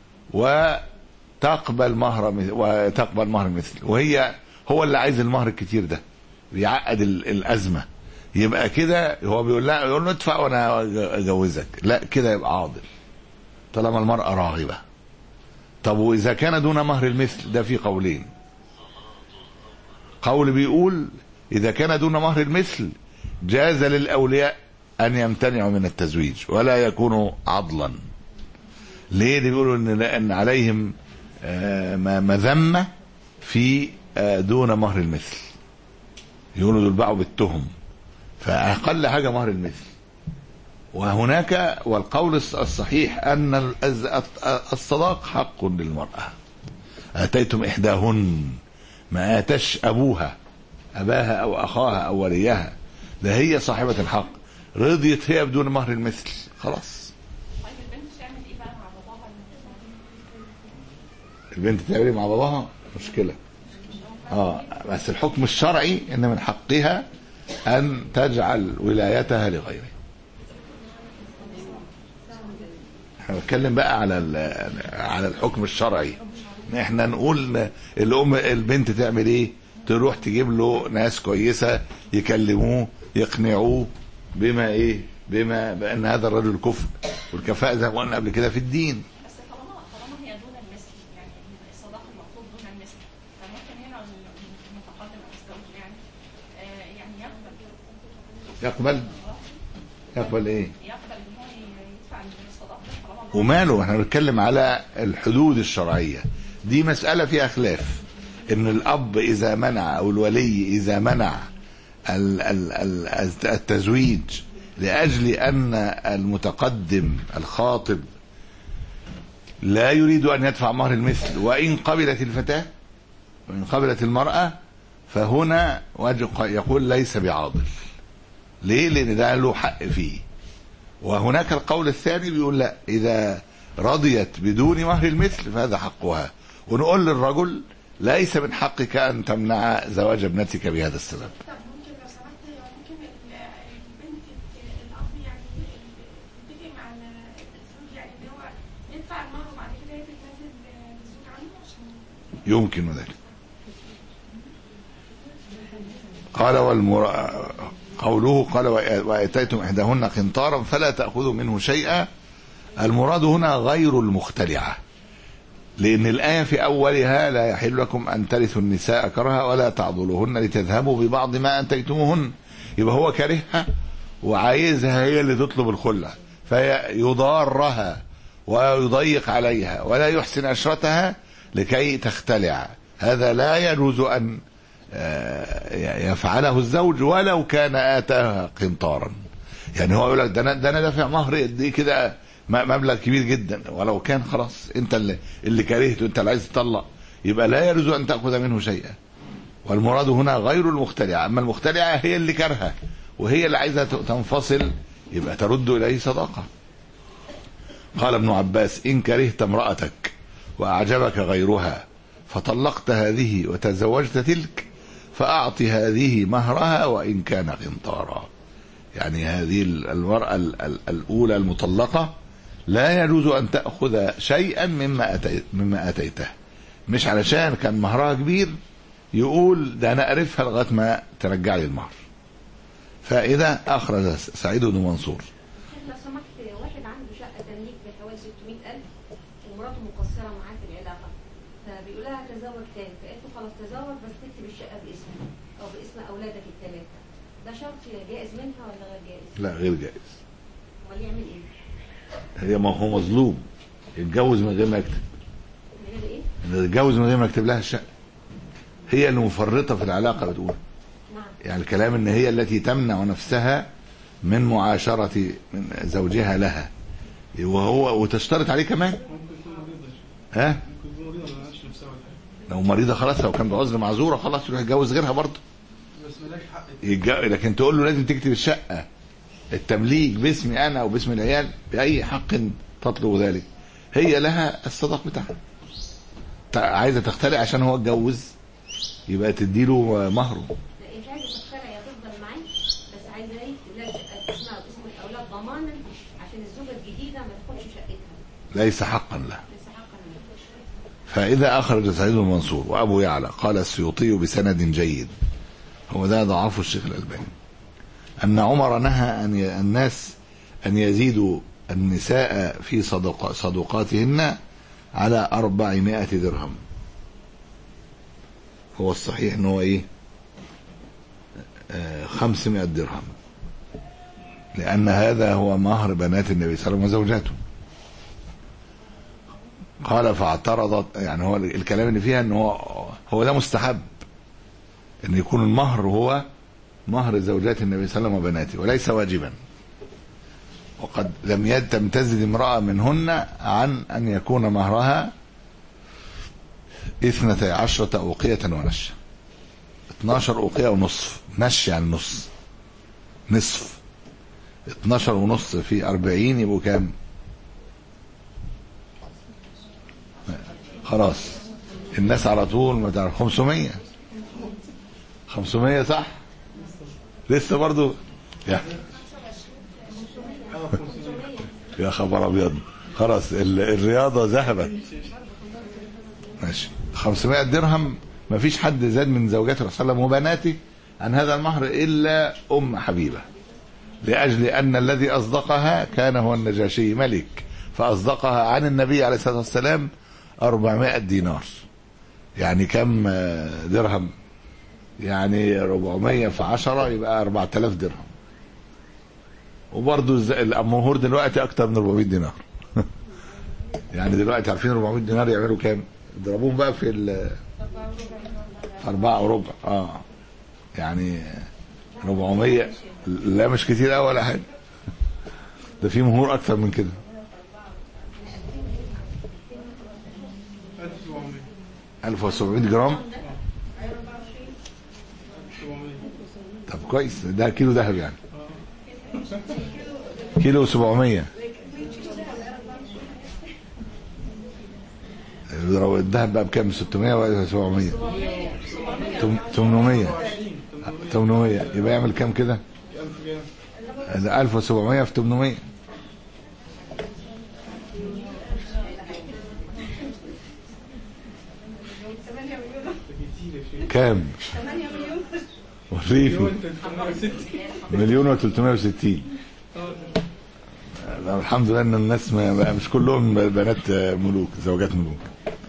وتقبل مهر وتقبل مهر مثل، وهي هو اللي عايز المهر الكتير ده بيعقد الازمه، يبقى كده هو بيقول لا، يقول له ادفع وانا اجوزك، لا كده يبقى عاضل طالما المرأة راغبة. طب واذا كان دون مهر المثل، ده في قولين. قول بيقول اذا كان دون مهر المثل جاز للاولياء ان يمتنعوا من التزويج ولا يكونوا عضلا. ليه؟ بيقولوا ان لان عليهم مذمة في دون مهر المثل، يقولوا دول باعوا بالتهم، فاقل حاجة مهر المثل. وهناك والقول الصحيح ان الصداق حق للمرأة. اتيتم احداهن، ما اتش ابوها اباها او اخاها او وليها، ده هي صاحبة الحق، رضيت هي بدون مهر المثل، خلاص. طيب البنت تعمل ايه بقى مع باباها؟ البنت تعمل ايه مع باباها؟ مشكلة. اه بس الحكم الشرعي ان من حقها ان تجعل ولايتها لغيره. احنا بنتكلم بقى على على الحكم الشرعي. احنا نقول الام البنت تعمل ايه؟ تروح تجيب له ناس كويسة يكلموه يقنعوه بما ايه؟ بما بان هذا الرجل كفء، والكفاءة زي ما قلنا قبل كده في الدين. بس طالما طالما هي دون المثل، يعني الصداق المقصود دون المثل، فممكن هنا المتقدم او الزوج يعني آه يعني يقبل يقبل يقبل ايه؟ يقبل ان هو يدفع الصداق طالما. وماله، احنا بنتكلم على الحدود الشرعية، دي مسألة فيها خلاف. ان الاب اذا منع او الولي اذا منع التزويج لاجل ان المتقدم الخاطب لا يريد ان يدفع مهر المثل، وان قبلت الفتاة وان قبلت المرأة، فهنا يقول ليس بعاضل. ليه؟ لان ده له حق فيه. وهناك القول الثاني بيقول لا، اذا رضيت بدون مهر المثل فهذا حقها، ونقول للرجل ليس من حقك ان تمنع زواج ابنتك بهذا السبب. طب ممكن لو سمحت، ممكن البنت الاب يعني يتفق مع الزوج، يعني ان هو يدفع المهر وبعد كده هي تتنازل للزوج عنه عشان يمكن ذلك. قال والمر... قوله قال واتيتم احداهن قنطارا فلا تاخذوا منه شيئا، المراد هنا غير المختلعه، لأن الآية في أولها لا يحل لكم أن ترثوا النساء كرها ولا تعضلوهن لتذهبوا ببعض ما أتيتموهن. يبقى هو كارهها وعايزها هي اللي تطلب الخلع، فيضارها ويضيق عليها ولا يحسن عشرتها لكي تختلع. هذا لا يجوز أن يفعله الزوج ولو كان آتاها قنطارا. يعني هو يقول لك ده أنا دافع مهر دي كده مبلغ كبير جدا، ولو كان خلاص انت اللي, اللي كرهته، انت اللي عايز تطلق، يبقى لا يجوز ان تاخذ منه شيئا. والمراد هنا غير المختلعه، اما المختلعه هي اللي كرهه وهي اللي عايزه تنفصل، يبقى ترد اليه صداقه. قال ابن عباس ان كرهت امرأتك واعجبك غيرها فطلقت هذه وتزوجت تلك فاعط هذه مهرها وان كان قنطارا. يعني هذه المرأة الاولى المطلقه لا يجوز أن تأخذ شيئا مما أتيت مما أتيته، مش علشان كان مهرها كبير يقول ده أنا أعرفها لغاية ما ترجع لي المهر. فإذا أخرج سعيد بن منصور لو سمحت، واحد عنده شقة تمليك بحوالي ستمائة ألف ومراته مقصرة معاه في العلاقة، فبيقول لها تزوج تاني، فقالت له خلاص تزوج بس تكتب الشقة باسمك أو باسم أولادك الثلاثة. ده شرط جائز منها ولا غير جائز؟ لا غير جائز. امال يعمل إيه؟ هي ما هو مظلوم، يتجوز من غير ما يكتب، من غير ايه؟ يتجوز من غير ما يكتب لها الشقه، هي اللي مفرطه في العلاقه بتقول. نعم. يعني الكلام ان هي التي تمنع نفسها من معاشره من زوجها لها، وهو وتشترط عليه كمان. ها؟ لو مريضه خلاص، لو كان بعذر معذوره خلاص يروح يتجوز غيرها برضه. بس ملاش حق يتج... لكن تقول له لازم تكتب الشقه التمليك باسمي انا او باسم العيال باي حق تطلب ذلك. هي لها الصدق بتاعها، عايزه تختلق عشان هو اتجوز يبقى تديله مهره. لا مش عايزه تختلق، هي تفضل معاه، بس عايزه ايه؟ لا شقه اسمها باسم الاولاد ضمانا عشان الزوجه الجديده ما تدخلش شقتها. ليس حقا له. ليس حقا له. فاذا اخرج سعيد بن منصور وابو يعلى قال السيوطي بسند جيد، هو ده ضعفه الشيخ الألباني، أن عمر نهى أن ي... الناس أن يزيدوا النساء في صدق... صدقاتهن على أربعمائة درهم. هو الصحيح أنه إيه؟ آه خمسمائة درهم، لأن هذا هو مهر بنات النبي صلى الله عليه وسلم وزوجاته. قال فاعترضت، يعني هو الكلام اللي فيها أنه هو, هو ده مستحب أن يكون المهر هو مهر زوجات النبي صلى الله عليه وسلم وبناته وليس واجبا، وقد لم تمتزج امرأة منهن عن أن يكون مهرها اثنتي عشرة أوقية ونش، اتناشر أوقية ونصف، نش يعني نص، نصف، اتناشر ونص في أربعين يبقوا كام؟ خلاص الناس على طول ما تعرف خمسمية، خمسمية صح؟ لسه برضو يا يا خبر ابيض، خلاص الرياضه ذهبت. ماشي، خمسمائة درهم. ما فيش حد زاد من زوجات الرسول صلى الله عليه وسلم وبناته عن هذا المهر الا ام حبيبه، لاجل ان الذي اصدقها كان هو النجاشي ملك، فاصدقها عن النبي عليه الصلاه والسلام أربعمائة دينار. يعني كم درهم؟ يعني أربعمائة في عشرة يبقى أربعة آلاف درهم. وبرضو المهور دلوقتي اكتر من أربعمائة دينار. يعني دلوقتي عارفين أربعمائة دينار يعملوا كام؟ اضربوهم بقى في ال أربعة وربع. اه يعني أربعمائة، لا مش كتير قوي ولا حاجه، ده في مهور اكتر من كده. ألف وسبعمائة جرام. طب كويس، ده كيلو ذهب يعني، كيلو سبعمية. الذهب بقى بكام؟ ستمائة ولا سبعمية؟ ثمانمائة. ثمانمائة يبقى يعمل كام كده؟ ألف وسبعمائة في ثمانمائة كام؟ وريفي مليون وثلاثمائة وستين. الحمد لله ان الناس ما مش كلهم بنات ملوك، زوجات ملوك.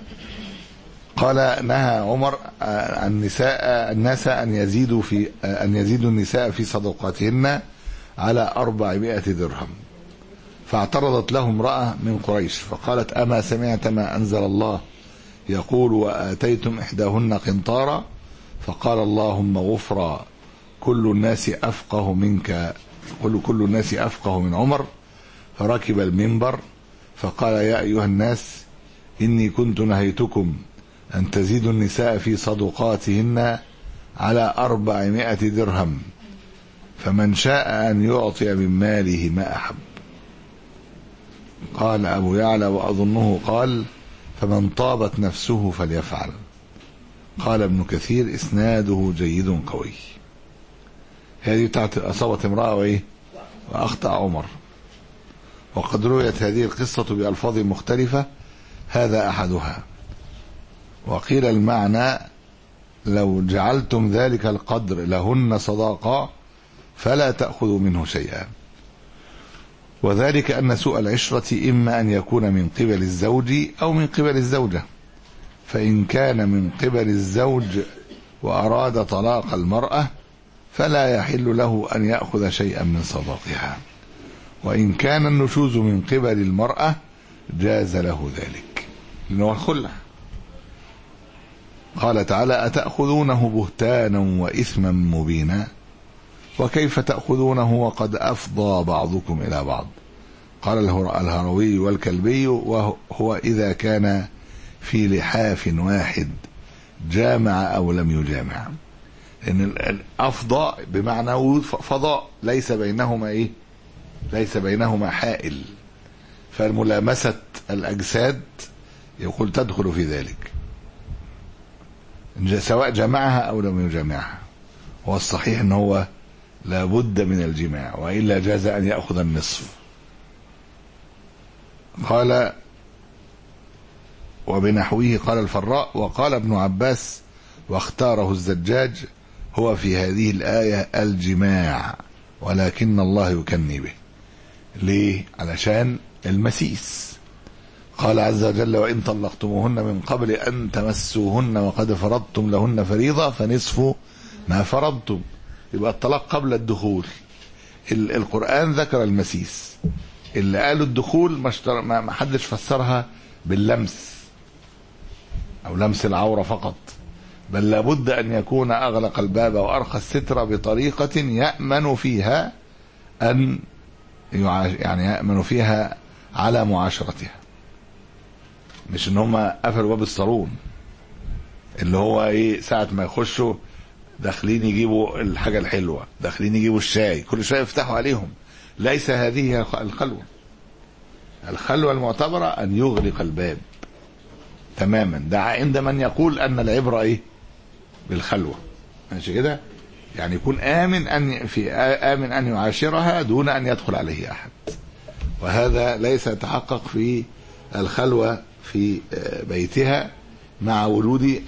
قال نهى عمر النساء الناس ان يزيدوا في ان يزيدوا النساء في صدقاتهن على أربعمائة درهم. فاعترضت له امرأة من قريش فقالت اما سمعت ما انزل الله يقول واتيتم احداهن قنطارا؟ فقال اللهم غفرا كل الناس افقه منك، قل كل الناس افقه من عمر. فركب المنبر فقال يا ايها الناس اني كنت نهيتكم ان تزيدوا النساء في صدقاتهن على أربعمائة درهم، فمن شاء ان يعطي من ماله ما احب. قال ابو يعلى واظنه قال فمن طابت نفسه فليفعل. قال ابن كثير اسناده جيد قوي. هذه بتاعت اصابت امراه وايه واخطا عمر. وقد رويت هذه القصه بالفاظ مختلفه، هذا احدها. وقيل المعنى لو جعلتم ذلك القدر لهن صداقه فلا تاخذوا منه شيئا، وذلك ان سوء العشره اما ان يكون من قبل الزوج او من قبل الزوجه، فإن كان من قبل الزوج وأراد طلاق المرأة فلا يحل له أن يأخذ شيئا من صداقها، وإن كان النشوز من قبل المرأة جاز له ذلك لأنه الخلع. قال تعالى أتأخذونه بهتانا وإثما مبينا وكيف تأخذونه وقد أفضى بعضكم إلى بعض. قال الهروي والكلبي وهو إذا كان في لحاف واحد جامع أو لم يجامع، إن الأفضى بمعنى فضاء ليس بينهما إيه ليس بينهما حائل، فالملامسة الأجساد يقول تدخل في ذلك سواء جمعها أو لم يجمعها. هو الصحيح أنه هو لابد من الجماع وإلا جاز أن يأخذ النصف. قال وبنحوه قال الفراء. وقال ابن عباس واختاره الزجاج هو في هذه الآية الجماع ولكن الله يكني به. ليه؟ علشان المسيس. قال عز وجل وإن طلقتموهن من قبل أن تمسوهن وقد فرضتم لهن فريضة فنصف ما فرضتم. يبقى الطلاق قبل الدخول. القرآن ذكر المسيس، اللي قالوا الدخول ما حدش فسرها باللمس أو لمس العورة فقط، بل لابد أن يكون أغلق الباب وأرخى السترة بطريقة يأمن فيها أن يعني يأمن فيها على معاشرتها، مش ان هم قفلوا باب الصالون اللي هو ايه ساعة ما يخشوا داخلين يجيبوا الحاجة الحلوة، داخلين يجيبوا الشاي، كل شوية يفتحوا عليهم. ليس هذه الخلوة. الخلوة المعتبرة ان يغلق الباب تماما. ده عند من يقول ان العبرة ايه بالخلوة، ماشي كده، يعني يكون آمن أن في آمن أن يعاشرها دون أن يدخل عليه أحد. وهذا ليس يتحقق في الخلوة في بيتها مع ولود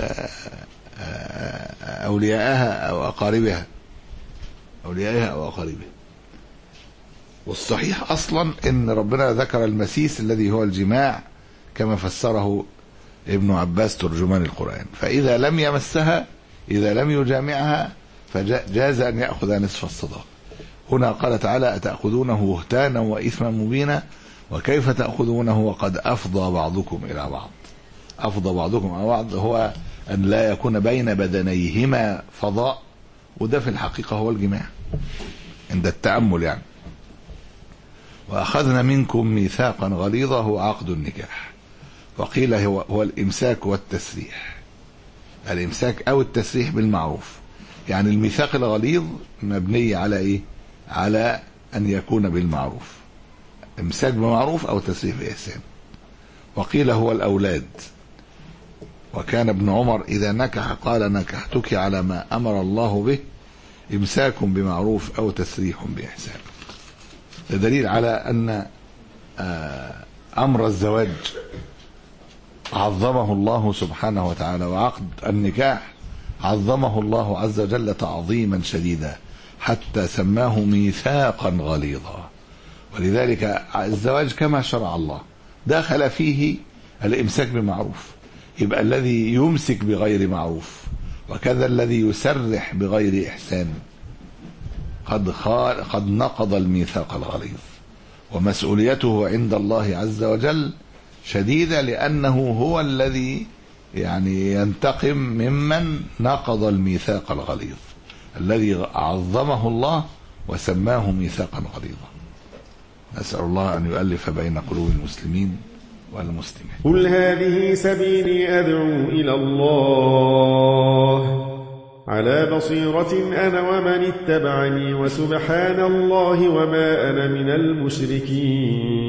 أوليائها أو أقاربها أوليائها أو أقاربها. والصحيح أصلا إن ربنا ذكر المسيس الذي هو الجماع كما فسره ابن عباس ترجمان القرآن. فإذا لم يمسها إذا لم يجامعها فجاز أن يأخذ نصف الصداق. هنا قال تعالى أتأخذونه بهتانا وإثما مبينا وكيف تأخذونه وقد أفضى بعضكم إلى بعض. أفضى بعضكم إلى بعض هو أن لا يكون بين بدنيهما فضاء، وده في الحقيقة هو الجماع عند التأمل يعني. وأخذنا منكم ميثاقا غليظا هو عقد النكاح. وقيل هو, هو الإمساك والتسريح، الإمساك أو التسريح بالمعروف. يعني الميثاق الغليظ مبني على إيه؟ على أن يكون بالمعروف، امساك بمعروف أو تسريح بإحسان. وقيل هو الأولاد. وكان ابن عمر إذا نكح قال نكحتك على ما أمر الله به امساك بمعروف أو تسريح بإحسان. ده دليل على أن أمر الزواج عظمه الله سبحانه وتعالى، وعقد النكاح عظمه الله عز وجل تعظيما شديدا حتى سماه ميثاقا غليظا. ولذلك الزواج كما شرع الله دخل فيه الامساك بمعروف، يبقى الذي يمسك بغير معروف وكذا الذي يسرح بغير إحسان قد قد نقض الميثاق الغليظ، ومسؤوليته عند الله عز وجل شديدة، لأنه هو الذي يعني ينتقم ممن نقض الميثاق الغليظ الذي عظمه الله وسماه ميثاقا غليظا. نسأل الله أن يؤلف بين قلوب المسلمين والمسلمين. قل هذه سبيلي أدعو إلى الله على بصيرة أنا ومن اتبعني وسبحان الله وما أنا من المشركين.